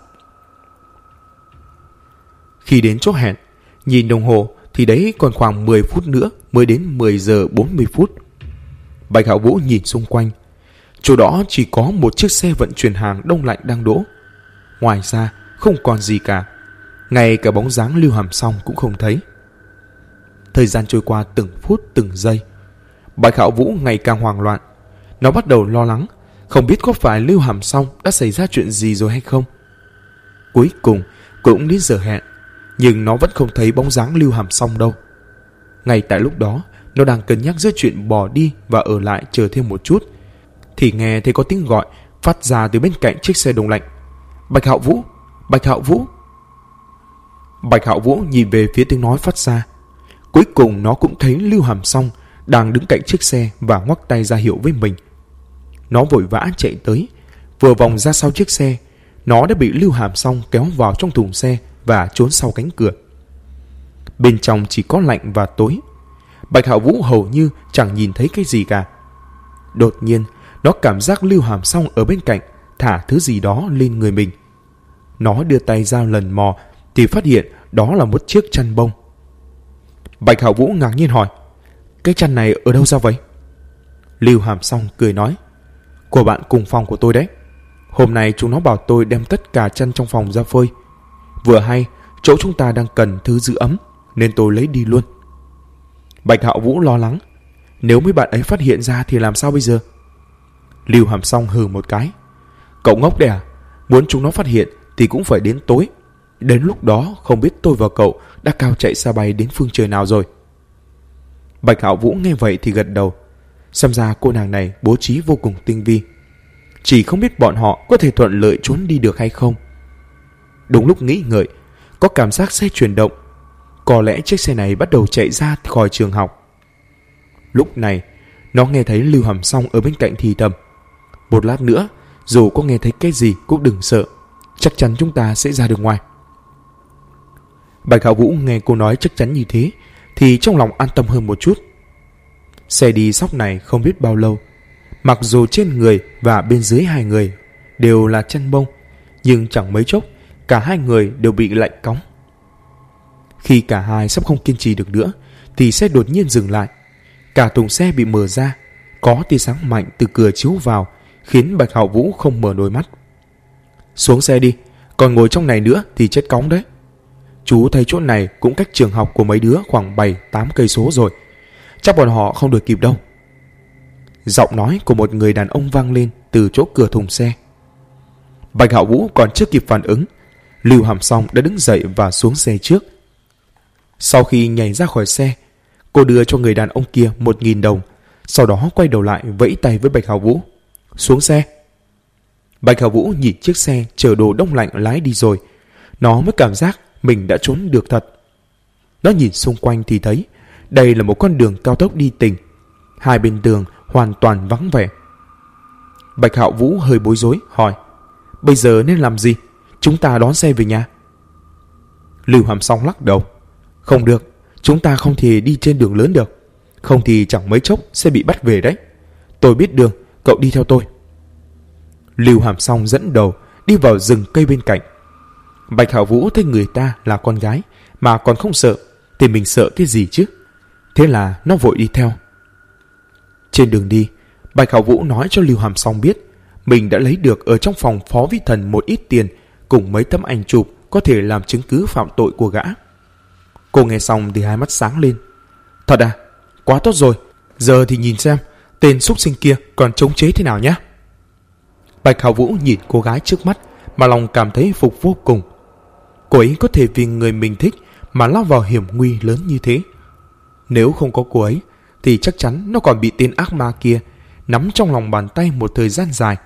Khi đến chỗ hẹn, nhìn đồng hồ thì đấy còn khoảng 10 phút nữa mới đến 10 giờ 40 phút. Bạch Hạo Vũ nhìn xung quanh. Chỗ đó chỉ có một chiếc xe vận chuyển hàng đông lạnh đang đỗ. Ngoài ra không còn gì cả. Ngay cả bóng dáng Lưu Hàm Song cũng không thấy. Thời gian trôi qua từng phút từng giây. Bạch Hạo Vũ ngày càng hoang loạn. Nó bắt đầu lo lắng, không biết có phải Lưu Hàm Song đã xảy ra chuyện gì rồi hay không. Cuối cùng cũng đến giờ hẹn, nhưng nó vẫn không thấy bóng dáng Lưu Hàm Song đâu. Ngay tại lúc đó, nó đang cân nhắc giữa chuyện bỏ đi và ở lại chờ thêm một chút, thì nghe thấy có tiếng gọi phát ra từ bên cạnh chiếc xe đông lạnh. Bạch Hạo Vũ! Bạch Hạo Vũ! Bạch Hạo Vũ nhìn về phía tiếng nói phát ra. Cuối cùng nó cũng thấy Lưu Hàm Song đang đứng cạnh chiếc xe và ngoắc tay ra hiệu với mình. Nó vội vã chạy tới, vừa vòng ra sau chiếc xe, nó đã bị Lưu Hàm Song kéo vào trong thùng xe và trốn sau cánh cửa. Bên trong chỉ có lạnh và tối. Bạch Hạo Vũ hầu như chẳng nhìn thấy cái gì cả. Đột nhiên, nó cảm giác Lưu Hàm Song ở bên cạnh thả thứ gì đó lên người mình. Nó đưa tay ra lần mò thì phát hiện đó là một chiếc chăn bông. Bạch Hạo Vũ ngạc nhiên hỏi: cái chăn này ở đâu ra vậy? Lưu Hàm Song cười nói: của bạn cùng phòng của tôi đấy. Hôm nay chúng nó bảo tôi đem tất cả chăn trong phòng ra phơi. Vừa hay chỗ chúng ta đang cần thứ giữ ấm, nên tôi lấy đi luôn. Bạch Hạo Vũ lo lắng: nếu mấy bạn ấy phát hiện ra thì làm sao bây giờ? Lưu Hàm Song hừ một cái: cậu ngốc đấy à? Muốn chúng nó phát hiện thì cũng phải đến tối. Đến lúc đó không biết tôi và cậu đã cao chạy xa bay đến phương trời nào rồi. Bạch Hạo Vũ nghe vậy thì gật đầu. Xem ra cô nàng này bố trí vô cùng tinh vi, chỉ không biết bọn họ có thể thuận lợi trốn đi được hay không. Đúng lúc nghĩ ngợi, có cảm giác xe chuyển động. Có lẽ chiếc xe này bắt đầu chạy ra khỏi trường học. Lúc này, nó nghe thấy Lưu Hàm Song ở bên cạnh thì thầm: một lát nữa, dù có nghe thấy cái gì cũng đừng sợ, chắc chắn chúng ta sẽ ra được ngoài. Bạch Hạo Vũ nghe cô nói chắc chắn như thế thì trong lòng an tâm hơn một chút. Xe đi sóc này không biết bao lâu. Mặc dù trên người và bên dưới hai người đều là chăn bông, nhưng chẳng mấy chốc cả hai người đều bị lạnh cóng. Khi cả hai sắp không kiên trì được nữa thì xe đột nhiên dừng lại. Cả thùng xe bị mở ra, có tia sáng mạnh từ cửa chiếu vào, khiến Bạch Hạo Vũ không mở nổi mắt. Xuống xe đi, còn ngồi trong này nữa thì chết cóng đấy. Chú thấy chỗ này cũng cách trường học của mấy đứa khoảng 7-8 cây số rồi, chắc bọn họ không đuổi kịp đâu. Giọng nói của một người đàn ông vang lên từ chỗ cửa thùng xe. Bạch Hạo Vũ còn chưa kịp phản ứng, Lưu Hàm Song đã đứng dậy và xuống xe trước. Sau khi nhảy ra khỏi xe, cô đưa cho người đàn ông kia 1.000 đồng, sau đó quay đầu lại vẫy tay với Bạch Hạo Vũ: xuống xe. Bạch Hạo Vũ nhìn chiếc xe chở đồ đông lạnh lái đi rồi, nó mới cảm giác mình đã trốn được thật. Nó nhìn xung quanh thì thấy đây là một con đường cao tốc đi tỉnh, hai bên đường hoàn toàn vắng vẻ. Bạch Hạo Vũ hơi bối rối hỏi: bây giờ nên làm gì? Chúng ta đón xe về nhà. Lưu Hàm Song lắc đầu: không được, chúng ta không thể đi trên đường lớn được, không thì chẳng mấy chốc sẽ bị bắt về đấy. Tôi biết đường, cậu đi theo tôi. Lưu Hàm Song dẫn đầu đi vào rừng cây bên cạnh. Bạch Hạo Vũ thấy người ta là con gái mà còn không sợ thì mình sợ cái gì chứ? Thế là nó vội đi theo. Trên đường đi, Bạch Hạo Vũ nói cho Lưu Hàm Song biết mình đã lấy được ở trong phòng Phó Vĩ Thần một ít tiền cùng mấy tấm ảnh chụp có thể làm chứng cứ phạm tội của gã. Cô nghe xong thì hai mắt sáng lên. Thật à? Quá tốt rồi. Giờ thì nhìn xem tên súc sinh kia còn chống chế thế nào nhé. Bạch Hạo Vũ nhìn cô gái trước mắt mà lòng cảm thấy phục vô cùng. Cô ấy có thể vì người mình thích mà lao vào hiểm nguy lớn như thế. Nếu không có cô ấy thì chắc chắn nó còn bị tên ác ma kia nắm trong lòng bàn tay một thời gian dài.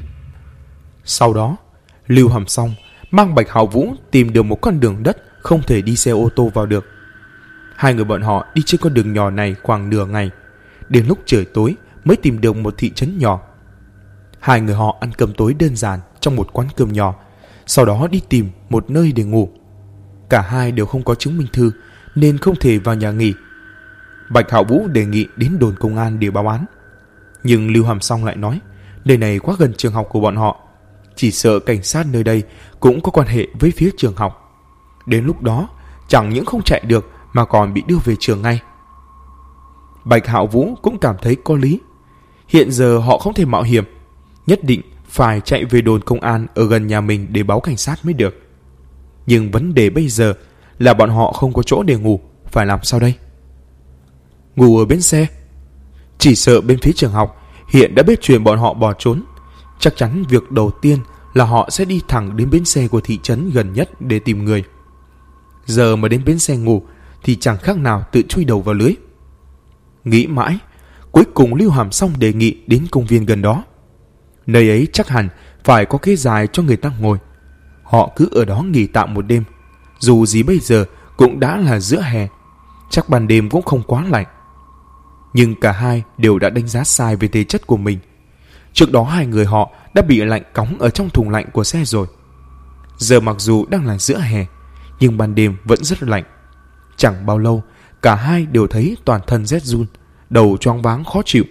Sau đó, Lưu Hàm Song mang Bạch Hạo Vũ tìm được một con đường đất không thể đi xe ô tô vào được. Hai người bọn họ đi trên con đường nhỏ này khoảng nửa ngày. Đến lúc trời tối mới tìm được một thị trấn nhỏ. Hai người họ ăn cơm tối đơn giản trong một quán cơm nhỏ, sau đó đi tìm một nơi để ngủ. Cả hai đều không có chứng minh thư nên không thể vào nhà nghỉ. Bạch Hạo Vũ đề nghị đến đồn công an để báo án, nhưng Lưu Hàm Song lại nói nơi này quá gần trường học của bọn họ, chỉ sợ cảnh sát nơi đây cũng có quan hệ với phía trường học. Đến lúc đó chẳng những không chạy được mà còn bị đưa về trường ngay. Bạch Hạo Vũ cũng cảm thấy có lý. Hiện giờ họ không thể mạo hiểm, nhất định phải chạy về đồn công an ở gần nhà mình để báo cảnh sát mới được. Nhưng vấn đề bây giờ là bọn họ không có chỗ để ngủ, phải làm sao đây? Ngủ ở bến xe? Chỉ sợ bên phía trường học hiện đã biết chuyện bọn họ bỏ trốn. Chắc chắn việc đầu tiên là họ sẽ đi thẳng đến bến xe của thị trấn gần nhất để tìm người. Giờ mà đến bến xe ngủ thì chẳng khác nào tự chui đầu vào lưới. Nghĩ mãi, cuối cùng Lưu Hàm Song đề nghị đến công viên gần đó. Nơi ấy chắc hẳn phải có ghế dài cho người ta ngồi. Họ cứ ở đó nghỉ tạm một đêm. Dù gì bây giờ cũng đã là giữa hè, chắc ban đêm cũng không quá lạnh. Nhưng cả hai đều đã đánh giá sai về thể chất của mình. Trước đó hai người họ đã bị lạnh cóng ở trong thùng lạnh của xe rồi. Giờ mặc dù đang là giữa hè, nhưng ban đêm vẫn rất lạnh. Chẳng bao lâu, cả hai đều thấy toàn thân rét run, đầu choáng váng khó chịu.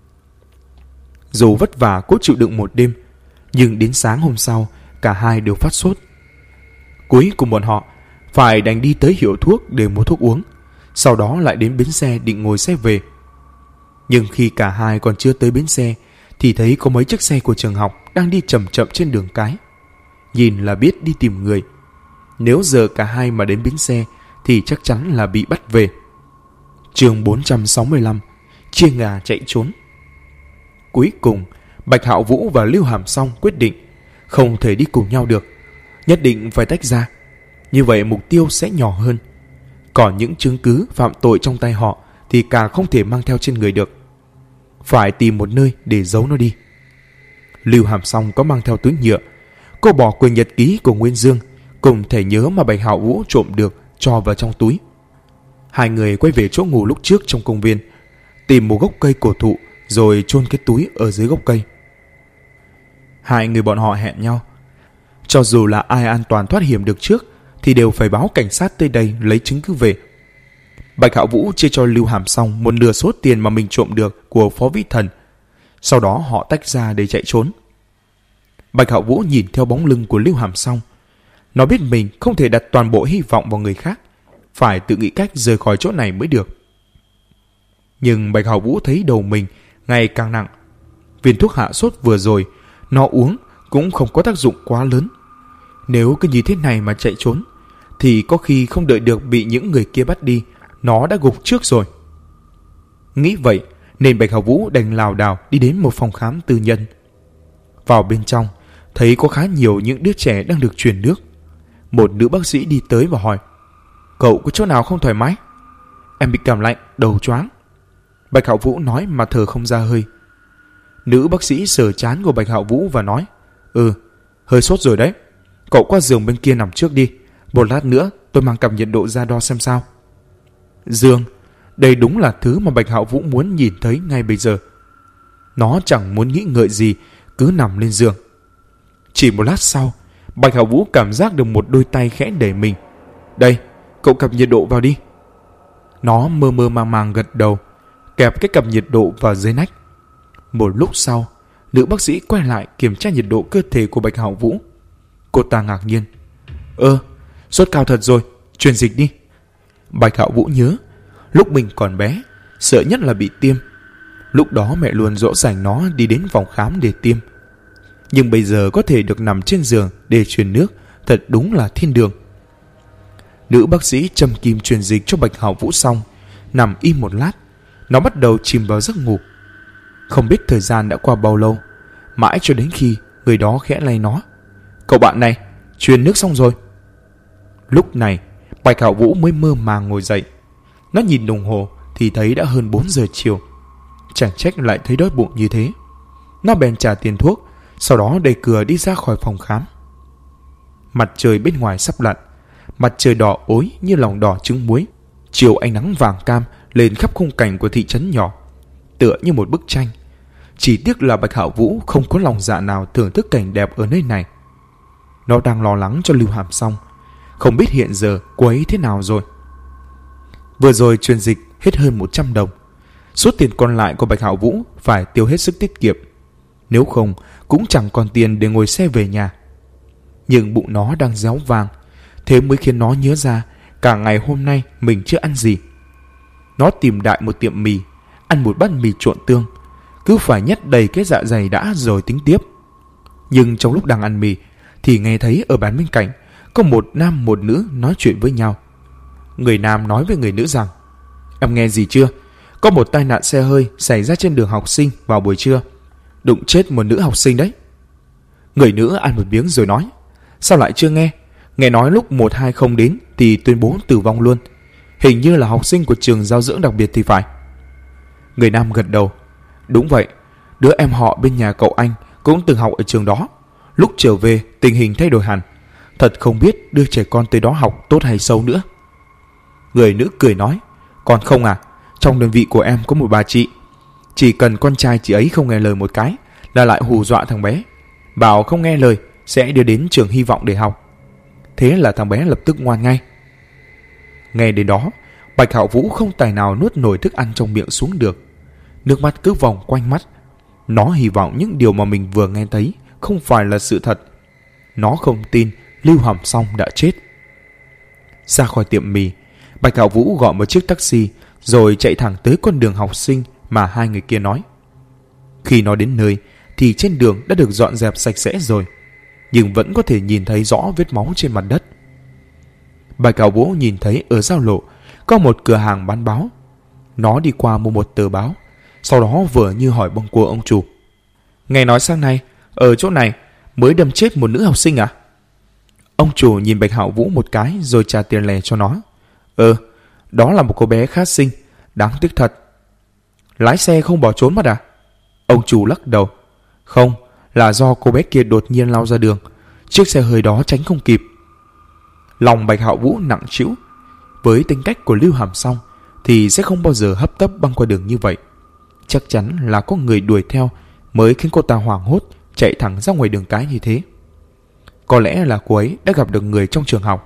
Dù vất vả cố chịu đựng một đêm, nhưng đến sáng hôm sau, cả hai đều phát sốt. Cuối cùng bọn họ phải đành đi tới hiệu thuốc để mua thuốc uống, sau đó lại đến bến xe định ngồi xe về. Nhưng khi cả hai còn chưa tới bến xe thì thấy có mấy chiếc xe của trường học đang đi chậm chậm trên đường cái. Nhìn là biết đi tìm người. Nếu giờ cả hai mà đến bến xe thì chắc chắn là bị bắt về. Chương 465, chia ngà chạy trốn. Cuối cùng, Bạch Hạo Vũ và Lưu Hàm Song quyết định không thể đi cùng nhau được, nhất định phải tách ra. Như vậy mục tiêu sẽ nhỏ hơn. Còn những chứng cứ phạm tội trong tay họ thì càng không thể mang theo trên người được. Phải tìm một nơi để giấu nó đi. Lưu Hàm Song có mang theo túi nhựa. Cô bỏ quyển nhật ký của Nguyên Dương cùng thẻ nhớ mà Bạch Hạo Vũ trộm được cho vào trong túi. Hai người quay về chỗ ngủ lúc trước trong công viên, tìm một gốc cây cổ thụ rồi chôn cái túi ở dưới gốc cây. Hai người bọn họ hẹn nhau, cho dù là ai an toàn thoát hiểm được trước thì đều phải báo cảnh sát tới đây lấy chứng cứ về. Bạch Hạo Vũ chia cho Lưu Hàm Song một nửa số tiền mà mình trộm được của Phó Vĩ Thần. Sau đó họ tách ra để chạy trốn. Bạch Hạo Vũ nhìn theo bóng lưng của Lưu Hàm Song. Nó biết mình không thể đặt toàn bộ hy vọng vào người khác, phải tự nghĩ cách rời khỏi chỗ này mới được. Nhưng Bạch Hạo Vũ thấy đầu mình ngày càng nặng. Viên thuốc hạ sốt vừa rồi nó uống cũng không có tác dụng quá lớn. Nếu cứ như thế này mà chạy trốn thì có khi không đợi được bị những người kia bắt đi, nó đã gục trước rồi. Nghĩ vậy nên Bạch Hạo Vũ đành lảo đảo đi đến một phòng khám tư nhân. Vào bên trong thấy có khá nhiều những đứa trẻ đang được truyền nước. Một nữ bác sĩ đi tới và hỏi: "Cậu có chỗ nào không thoải mái?" "Em bị cảm lạnh, đầu choáng." Bạch Hạo Vũ nói mà thở không ra hơi. Nữ bác sĩ sờ trán của Bạch Hạo Vũ và nói: "Hơi sốt rồi đấy. Cậu qua giường bên kia nằm trước đi. Một lát nữa tôi mang cặp nhiệt độ ra đo xem sao." Giường, đây đúng là thứ mà Bạch Hạo Vũ muốn nhìn thấy ngay bây giờ. Nó chẳng muốn nghĩ ngợi gì, cứ nằm lên giường. Chỉ một lát sau, Bạch Hạo Vũ cảm giác được một đôi tay khẽ đẩy mình. "Đây, cậu cặp nhiệt độ vào đi." Nó mơ mơ màng màng gật đầu, kẹp cái cặp nhiệt độ vào dưới nách. Một lúc sau, nữ bác sĩ quay lại kiểm tra nhiệt độ cơ thể của Bạch Hạo Vũ. Cô ta ngạc nhiên: "Sốt cao thật rồi, truyền dịch đi." Bạch Hạo Vũ nhớ, lúc mình còn bé, sợ nhất là bị tiêm. Lúc đó mẹ luôn dỗ dành nó đi đến phòng khám để tiêm. Nhưng bây giờ có thể được nằm trên giường để truyền nước thật đúng là thiên đường. Nữ bác sĩ châm kim truyền dịch cho Bạch Hạo Vũ xong, nằm im một lát, nó bắt đầu chìm vào giấc ngủ. Không biết thời gian đã qua bao lâu, mãi cho đến khi người đó khẽ lay nó. Cậu bạn này, truyền nước xong rồi. Lúc này Bạch Hạo Vũ mới mơ màng ngồi dậy. Nó nhìn đồng hồ thì thấy đã hơn 4 giờ chiều. Chẳng trách lại thấy đói bụng như thế. Nó bèn trả tiền thuốc, sau đó đẩy cửa đi ra khỏi phòng khám. Mặt trời bên ngoài sắp lặn, mặt trời đỏ ối như lòng đỏ trứng muối, chiếu ánh nắng vàng cam lên khắp khung cảnh của thị trấn nhỏ, tựa như một bức tranh. Chỉ tiếc là Bạch Hạo Vũ không có lòng dạ nào thưởng thức cảnh đẹp ở nơi này. Nó đang lo lắng cho Lưu Hàm Song, không biết hiện giờ cô ấy thế nào rồi. Vừa rồi truyền dịch hết hơn 100 đồng. Số tiền còn lại của Bạch Hạo Vũ phải tiêu hết sức tiết kiệm, nếu không cũng chẳng còn tiền để ngồi xe về nhà. Nhưng bụng nó đang réo vang, thế mới khiến nó nhớ ra cả ngày hôm nay mình chưa ăn gì. Nó tìm đại một tiệm mì, ăn một bát mì trộn tương, cứ phải nhét đầy cái dạ dày đã rồi tính tiếp. Nhưng trong lúc đang ăn mì thì nghe thấy ở bàn bên cạnh có một nam một nữ nói chuyện với nhau. Người nam nói với người nữ rằng: Em nghe gì chưa? Có một tai nạn xe hơi xảy ra trên đường học sinh vào buổi trưa, đụng chết một nữ học sinh đấy. Người nữ ăn một miếng rồi nói: Sao lại chưa nghe? Nghe nói lúc 120 đến thì tuyên bố tử vong luôn. Hình như là học sinh của trường giáo dưỡng đặc biệt thì phải. Người nam gật đầu: Đúng vậy, đứa em họ bên nhà cậu anh cũng từng học ở trường đó. Lúc trở về tình hình thay đổi hẳn. Thật không biết đưa trẻ con tới đó học tốt hay xấu nữa. Người nữ cười nói: Còn không à, trong đơn vị của em có một bà chị. Chỉ cần con trai chị ấy không nghe lời một cái là lại hù dọa thằng bé, bảo không nghe lời sẽ đưa đến trường Hy Vọng để học. Thế là thằng bé lập tức ngoan ngay. Nghe đến đó, Bạch Hạo Vũ không tài nào nuốt nổi thức ăn trong miệng xuống được. Nước mắt cứ vòng quanh mắt. Nó hy vọng những điều mà mình vừa nghe thấy không phải là sự thật. Nó không tin Lưu Hàm Song đã chết. Ra khỏi tiệm mì, Bạch Hạo Vũ gọi một chiếc taxi rồi chạy thẳng tới con đường học sinh mà hai người kia nói. Khi nó đến nơi thì trên đường đã được dọn dẹp sạch sẽ rồi, nhưng vẫn có thể nhìn thấy rõ vết máu trên mặt đất. Bạch Hạo Vũ nhìn thấy ở giao lộ có một cửa hàng bán báo. Nó đi qua mua một tờ báo, sau đó vừa như hỏi bâng quơ ông chủ: Nghe nói sáng nay ở chỗ này mới đâm chết một nữ học sinh à? Ông chủ nhìn Bạch Hạo Vũ một cái rồi trả tiền lẻ cho nó. Đó là một cô bé khá xinh, đáng tiếc thật. Lái xe không bỏ trốn mất à? Ông chủ lắc đầu. Không, là do cô bé kia đột nhiên lao ra đường, chiếc xe hơi đó tránh không kịp. Lòng Bạch Hạo Vũ nặng trĩu. Với tính cách của Lưu Hàm Song thì sẽ không bao giờ hấp tấp băng qua đường như vậy. Chắc chắn là có người đuổi theo mới khiến cô ta hoảng hốt chạy thẳng ra ngoài đường cái như thế. Có lẽ là cô ấy đã gặp được người trong trường học.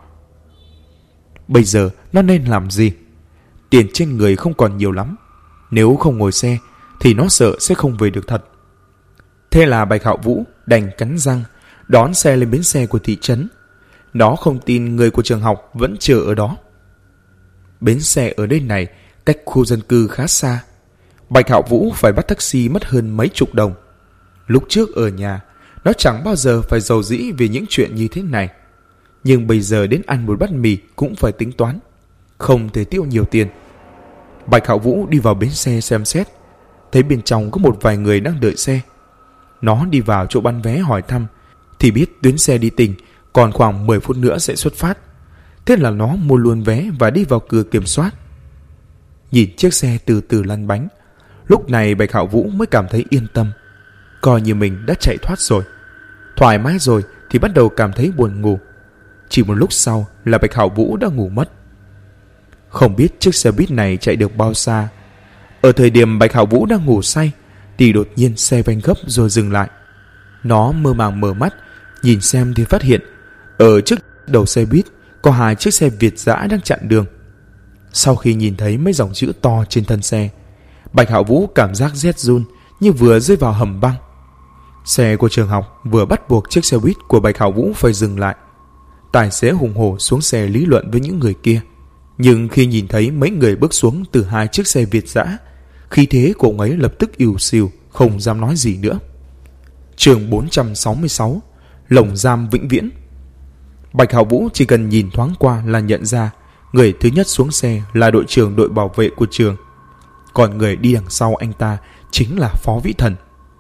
Bây giờ nó nên làm gì? Tiền trên người không còn nhiều lắm. Nếu không ngồi xe thì nó sợ sẽ không về được thật. Thế là Bạch Hạo Vũ đành cắn răng đón xe lên bến xe của thị trấn. Nó không tin người của trường học vẫn chờ ở đó. Bến xe ở đây này cách khu dân cư khá xa. Bạch Hạo Vũ phải bắt taxi mất hơn mấy chục đồng. Lúc trước ở nhà nó chẳng bao giờ phải rầu rĩ vì những chuyện như thế này. Nhưng bây giờ đến ăn một bát mì cũng phải tính toán, không thể tiêu nhiều tiền. Bạch Hạo Vũ đi vào bến xe xem xét, thấy bên trong có một vài người đang đợi xe. Nó đi vào chỗ bán vé hỏi thăm thì biết tuyến xe đi tỉnh còn khoảng 10 phút nữa sẽ xuất phát. Thế là nó mua luôn vé và đi vào cửa kiểm soát. Nhìn chiếc xe từ từ lăn bánh, lúc này Bạch Hạo Vũ mới cảm thấy yên tâm, coi như mình đã chạy thoát rồi. Thoải mái rồi thì bắt đầu cảm thấy buồn ngủ. Chỉ một lúc sau là Bạch Hạo Vũ đã ngủ mất. Không biết chiếc xe buýt này chạy được bao xa. Ở thời điểm Bạch Hạo Vũ đang ngủ say thì đột nhiên xe phanh gấp rồi dừng lại. Nó mơ màng mở mắt, nhìn xem thì phát hiện ở trước đầu xe buýt có hai chiếc xe Việt dã đang chặn đường. Sau khi nhìn thấy mấy dòng chữ to trên thân xe, Bạch Hạo Vũ cảm giác rét run như vừa rơi vào hầm băng. Xe của trường học vừa bắt buộc chiếc xe buýt của Bạch Hạo Vũ phải dừng lại. Tài xế hùng hổ xuống xe lý luận với những người kia. Nhưng khi nhìn thấy mấy người bước xuống từ hai chiếc xe Việt dã, khí thế của ông ấy lập tức ỉu xìu, không dám nói gì nữa. Chương 466, Lồng giam vĩnh viễn. Bạch Hạo Vũ chỉ cần nhìn thoáng qua là nhận ra người thứ nhất xuống xe là đội trưởng đội bảo vệ của trường, còn người đi đằng sau anh ta chính là Phó Vĩ Thần.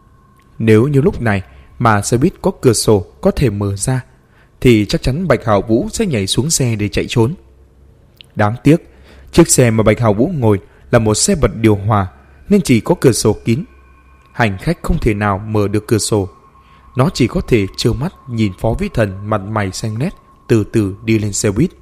Nếu như lúc này mà xe buýt có cửa sổ có thể mở ra thì chắc chắn Bạch Hạo Vũ sẽ nhảy xuống xe để chạy trốn. Đáng tiếc, chiếc xe mà Bạch Hạo Vũ ngồi là một xe bật điều hòa nên chỉ có cửa sổ kín. Hành khách không thể nào mở được cửa sổ. Nó chỉ có thể trơ mắt nhìn Phó Vĩ Thần mặt mày xanh nét từ từ đi lên xe buýt.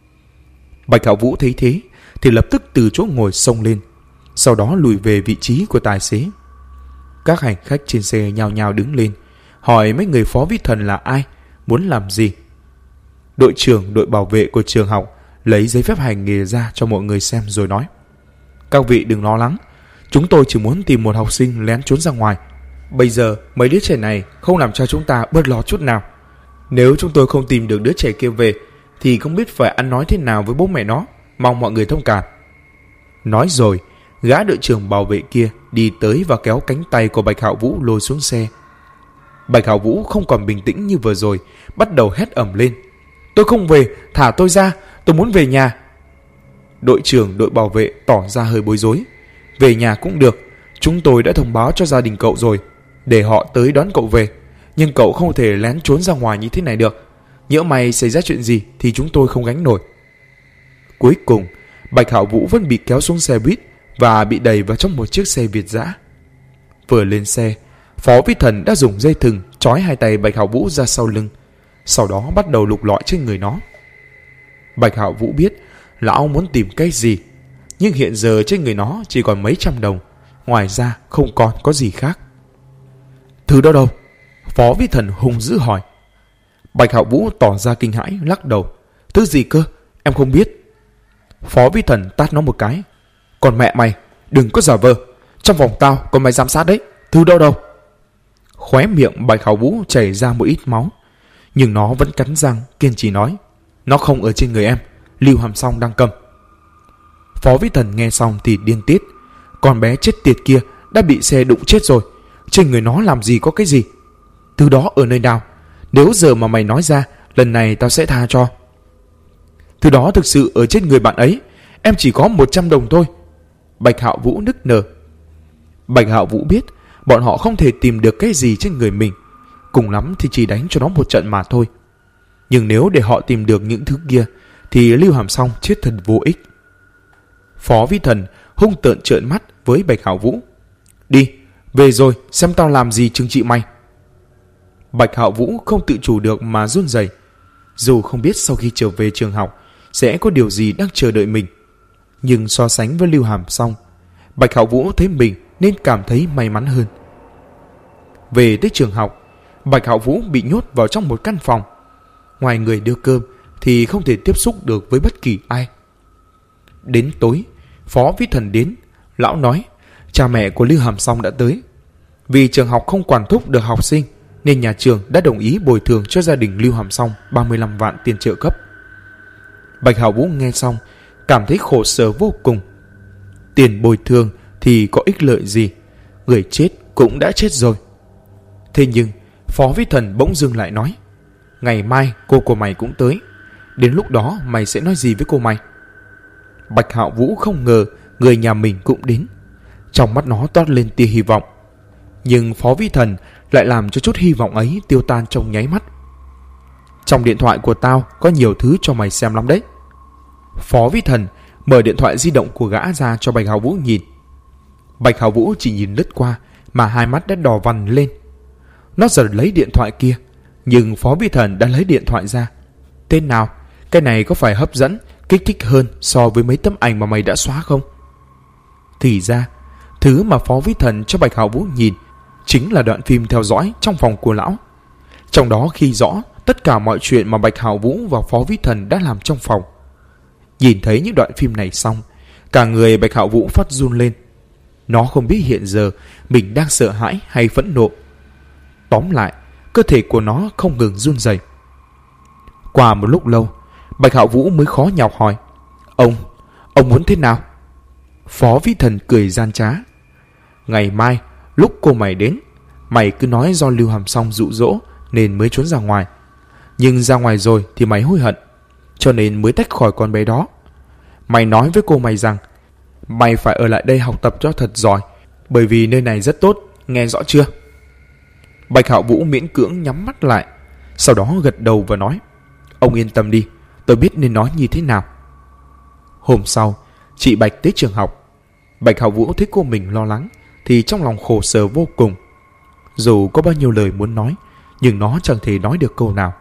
Bạch Hạo Vũ thấy thế thì lập tức từ chỗ ngồi xông lên, sau đó lùi về vị trí của tài xế. Các hành khách trên xe nhao nhao đứng lên, hỏi mấy người Phó Vĩ Thần là ai, muốn làm gì. Đội trưởng đội bảo vệ của trường học lấy giấy phép hành nghề ra cho mọi người xem rồi nói: các vị đừng lo lắng, chúng tôi chỉ muốn tìm một học sinh lén trốn ra ngoài. Bây giờ mấy đứa trẻ này không làm cho chúng ta bớt lo chút nào. Nếu chúng tôi không tìm được đứa trẻ kia về thì không biết phải ăn nói thế nào với bố mẹ nó, mong mọi người thông cảm. Nói rồi, gã đội trưởng bảo vệ kia đi tới và kéo cánh tay của Bạch Hạo Vũ lôi xuống xe. Bạch Hạo Vũ không còn bình tĩnh như vừa rồi, bắt đầu hét ầm lên: tôi không về, thả tôi ra, tôi muốn về nhà. Đội trưởng đội bảo vệ tỏ ra hơi bối rối: về nhà cũng được, chúng tôi đã thông báo cho gia đình cậu rồi, để họ tới đón cậu về. Nhưng cậu không thể lén trốn ra ngoài như thế này được. Nhỡ may xảy ra chuyện gì thì chúng tôi không gánh nổi. Cuối cùng, Bạch Hạo Vũ vẫn bị kéo xuống xe buýt và bị đẩy vào trong một chiếc xe Việt dã. Vừa lên xe, Phó Vĩ Thần đã dùng dây thừng trói hai tay Bạch Hạo Vũ ra sau lưng, sau đó bắt đầu lục lọi trên người nó. Bạch Hạo Vũ biết lão muốn tìm cái gì, nhưng hiện giờ trên người nó chỉ còn mấy trăm đồng, ngoài ra không còn có gì khác. Thứ đó đâu? Phó Vĩ Thần hung dữ hỏi. Bạch Hạo Vũ tỏ ra kinh hãi, lắc đầu: thứ gì cơ? Em không biết. Phó Vĩ Thần tát nó một cái: còn mẹ mày, đừng có giả vờ, trong vòng tao có mày giám sát đấy. Thứ đó đâu? Khóe miệng Bạch Hạo Vũ chảy ra một ít máu, nhưng nó vẫn cắn răng kiên trì nói: nó không ở trên người em, Lưu Hàm Song đang cầm. Phó Vĩ Thần nghe xong thì điên tiết. Con bé chết tiệt kia đã bị xe đụng chết rồi, trên người nó làm gì có cái gì? Thứ đó ở nơi nào? Nếu giờ mà mày nói ra, lần này tao sẽ tha cho. Thứ đó thực sự ở trên người bạn ấy, em chỉ có 100 đồng thôi. Bạch Hạo Vũ nức nở. Bạch Hạo Vũ biết bọn họ không thể tìm được cái gì trên người mình, cùng lắm thì chỉ đánh cho nó một trận mà thôi. Nhưng nếu để họ tìm được những thứ kia thì Lưu Hàm Song chết thật vô ích. Phó Vĩ Thần hung tợn trợn mắt với Bạch Hạo Vũ: đi, về rồi xem tao làm gì trừng trị mày. Bạch Hạo Vũ không tự chủ được mà run rẩy. Dù không biết sau khi trở về trường học sẽ có điều gì đang chờ đợi mình, nhưng so sánh với Lưu Hàm Song, Bạch Hạo Vũ thấy mình nên cảm thấy may mắn hơn. Về tới trường học, Bạch Hạo Vũ bị nhốt vào trong một căn phòng. Ngoài người đưa cơm thì không thể tiếp xúc được với bất kỳ ai. Đến tối, Phó Vĩ Thần đến. Lão nói cha mẹ của Lưu Hàm Song đã tới. Vì trường học không quản thúc được học sinh nên nhà trường đã đồng ý bồi thường cho gia đình Lưu Hàm Song 35 vạn tiền trợ cấp. Bạch Hạo Vũ nghe xong cảm thấy khổ sở vô cùng. Tiền bồi thường thì có ích lợi gì, người chết cũng đã chết rồi. Thế nhưng Phó Vĩ Thần bỗng dưng lại nói: ngày mai cô của mày cũng tới, đến lúc đó mày sẽ nói gì với cô mày? Bạch Hạo Vũ không ngờ người nhà mình cũng đến. Trong mắt nó toát lên tia hy vọng, nhưng Phó Vĩ Thần lại làm cho chút hy vọng ấy tiêu tan trong nháy mắt. Trong điện thoại của tao có nhiều thứ cho mày xem lắm đấy. Phó Vĩ Thần mở điện thoại di động của gã ra cho Bạch Hạo Vũ nhìn. Bạch Hạo Vũ chỉ nhìn lướt qua mà hai mắt đã đỏ vằn lên. Nó giật lấy điện thoại kia, nhưng Phó Vĩ Thần đã lấy điện thoại ra. Thế nào, cái này có phải hấp dẫn, kích thích hơn so với mấy tấm ảnh mà mày đã xóa không? Thì ra, thứ mà Phó Vĩ Thần cho Bạch Hạo Vũ nhìn chính là đoạn phim theo dõi trong phòng của lão. Trong đó ghi rõ tất cả mọi chuyện mà Bạch Hạo Vũ và Phó Vĩ Thần đã làm trong phòng. Nhìn thấy những đoạn phim này xong, cả người Bạch Hạo Vũ phát run lên. Nó không biết hiện giờ mình đang sợ hãi hay phẫn nộ. Tóm lại, cơ thể của nó không ngừng run rẩy. Qua một lúc lâu, Bạch Hạo Vũ mới khó nhọc hỏi: Ông muốn thế nào? Phó Vĩ Thần cười gian trá: ngày mai lúc cô mày đến, mày cứ nói do Lưu Hàm Song dụ dỗ nên mới trốn ra ngoài. Nhưng ra ngoài rồi thì mày hối hận, cho nên mới tách khỏi con bé đó. Mày nói với cô mày rằng mày phải ở lại đây học tập cho thật giỏi, bởi vì nơi này rất tốt, nghe rõ chưa? Bạch Hạo Vũ miễn cưỡng nhắm mắt lại, sau đó gật đầu và nói: Ông yên tâm đi, tôi biết nên nói như thế nào. Hôm sau, chị Bạch tới trường học. Bạch Hạo Vũ thấy cô mình lo lắng thì trong lòng khổ sở vô cùng. Dù có bao nhiêu lời muốn nói, nhưng nó chẳng thể nói được câu nào.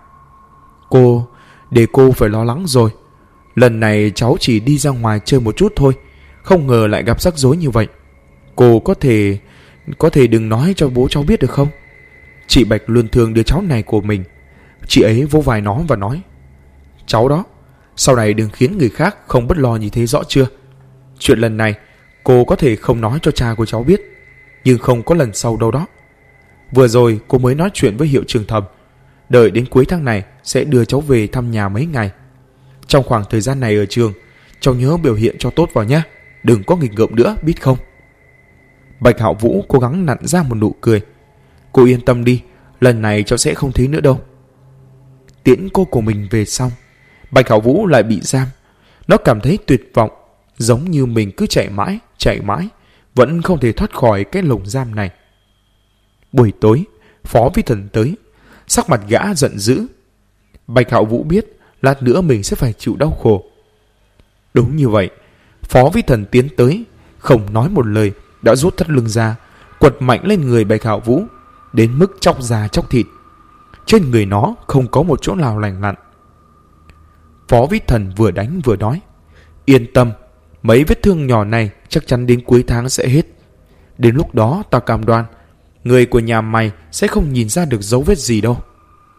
Để cô phải lo lắng rồi. Lần này cháu chỉ đi ra ngoài chơi một chút thôi, không ngờ lại gặp rắc rối như vậy. Cô có thể đừng nói cho bố cháu biết được không? Chị Bạch luôn thương đứa cháu này của mình. Chị ấy vỗ vai nó và nói: Cháu đó, sau này đừng khiến người khác không bất lo như thế, rõ chưa? Chuyện lần này cô có thể không nói cho cha của cháu biết, nhưng không có lần sau đâu đó. Vừa rồi cô mới nói chuyện với hiệu trưởng Thẩm, đợi đến cuối tháng này sẽ đưa cháu về thăm nhà mấy ngày. Trong khoảng thời gian này ở trường, cháu nhớ biểu hiện cho tốt vào nhé, đừng có nghịch ngợm nữa, biết không? Bạch Hạo Vũ cố gắng nặn ra một nụ cười. Cô yên tâm đi, lần này cháu sẽ không thế nữa đâu. Tiễn cô của mình về xong, Bạch Hạo Vũ lại bị giam. Nó cảm thấy tuyệt vọng, giống như mình cứ chạy mãi, vẫn không thể thoát khỏi cái lồng giam này. Buổi tối, Phó Vi Thần tới, sắc mặt gã giận dữ. Bạch Hạo Vũ biết lát nữa mình sẽ phải chịu đau khổ. Đúng như vậy, Phó Vi Thần tiến tới, không nói một lời, đã rút thắt lưng ra, quật mạnh lên người Bạch Hạo Vũ, đến mức chóc da chóc thịt. Trên người nó không có một chỗ nào lành lặn. Phó Vi Thần vừa đánh vừa nói: Yên tâm, mấy vết thương nhỏ này chắc chắn đến cuối tháng sẽ hết. Đến lúc đó tao cam đoan, người của nhà mày sẽ không nhìn ra được dấu vết gì đâu.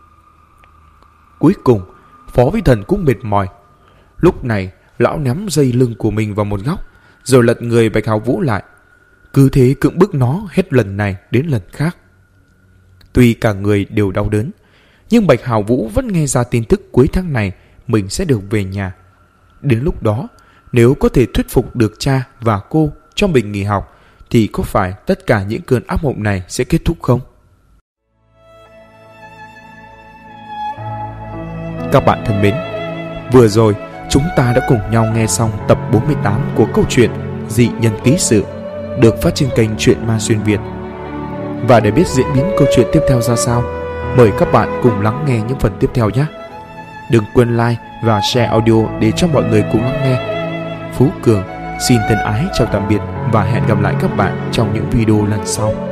Cuối cùng, Phó Vi Thần cũng mệt mỏi. Lúc này, lão ném dây lưng của mình vào một góc, rồi lật người Bạch Hạo Vũ lại. Cứ thế cưỡng bức nó hết lần này đến lần khác. Tuy cả người đều đau đớn, nhưng Bạch Hạo Vũ vẫn nghe ra tin tức cuối tháng này mình sẽ được về nhà. Đến lúc đó, nếu có thể thuyết phục được cha và cô cho mình nghỉ học, thì có phải tất cả những cơn ác mộng này sẽ kết thúc không? Các bạn thân mến, vừa rồi chúng ta đã cùng nhau nghe xong tập 48 của câu chuyện Dị Nhân Ký Sự, được phát trên kênh Truyện Ma Xuyên Việt. Và để biết diễn biến câu chuyện tiếp theo ra sao, mời các bạn cùng lắng nghe những phần tiếp theo nhé. Đừng quên like và share audio để cho mọi người cùng lắng nghe. Phú Cường xin thân ái chào tạm biệt và hẹn gặp lại các bạn trong những video lần sau.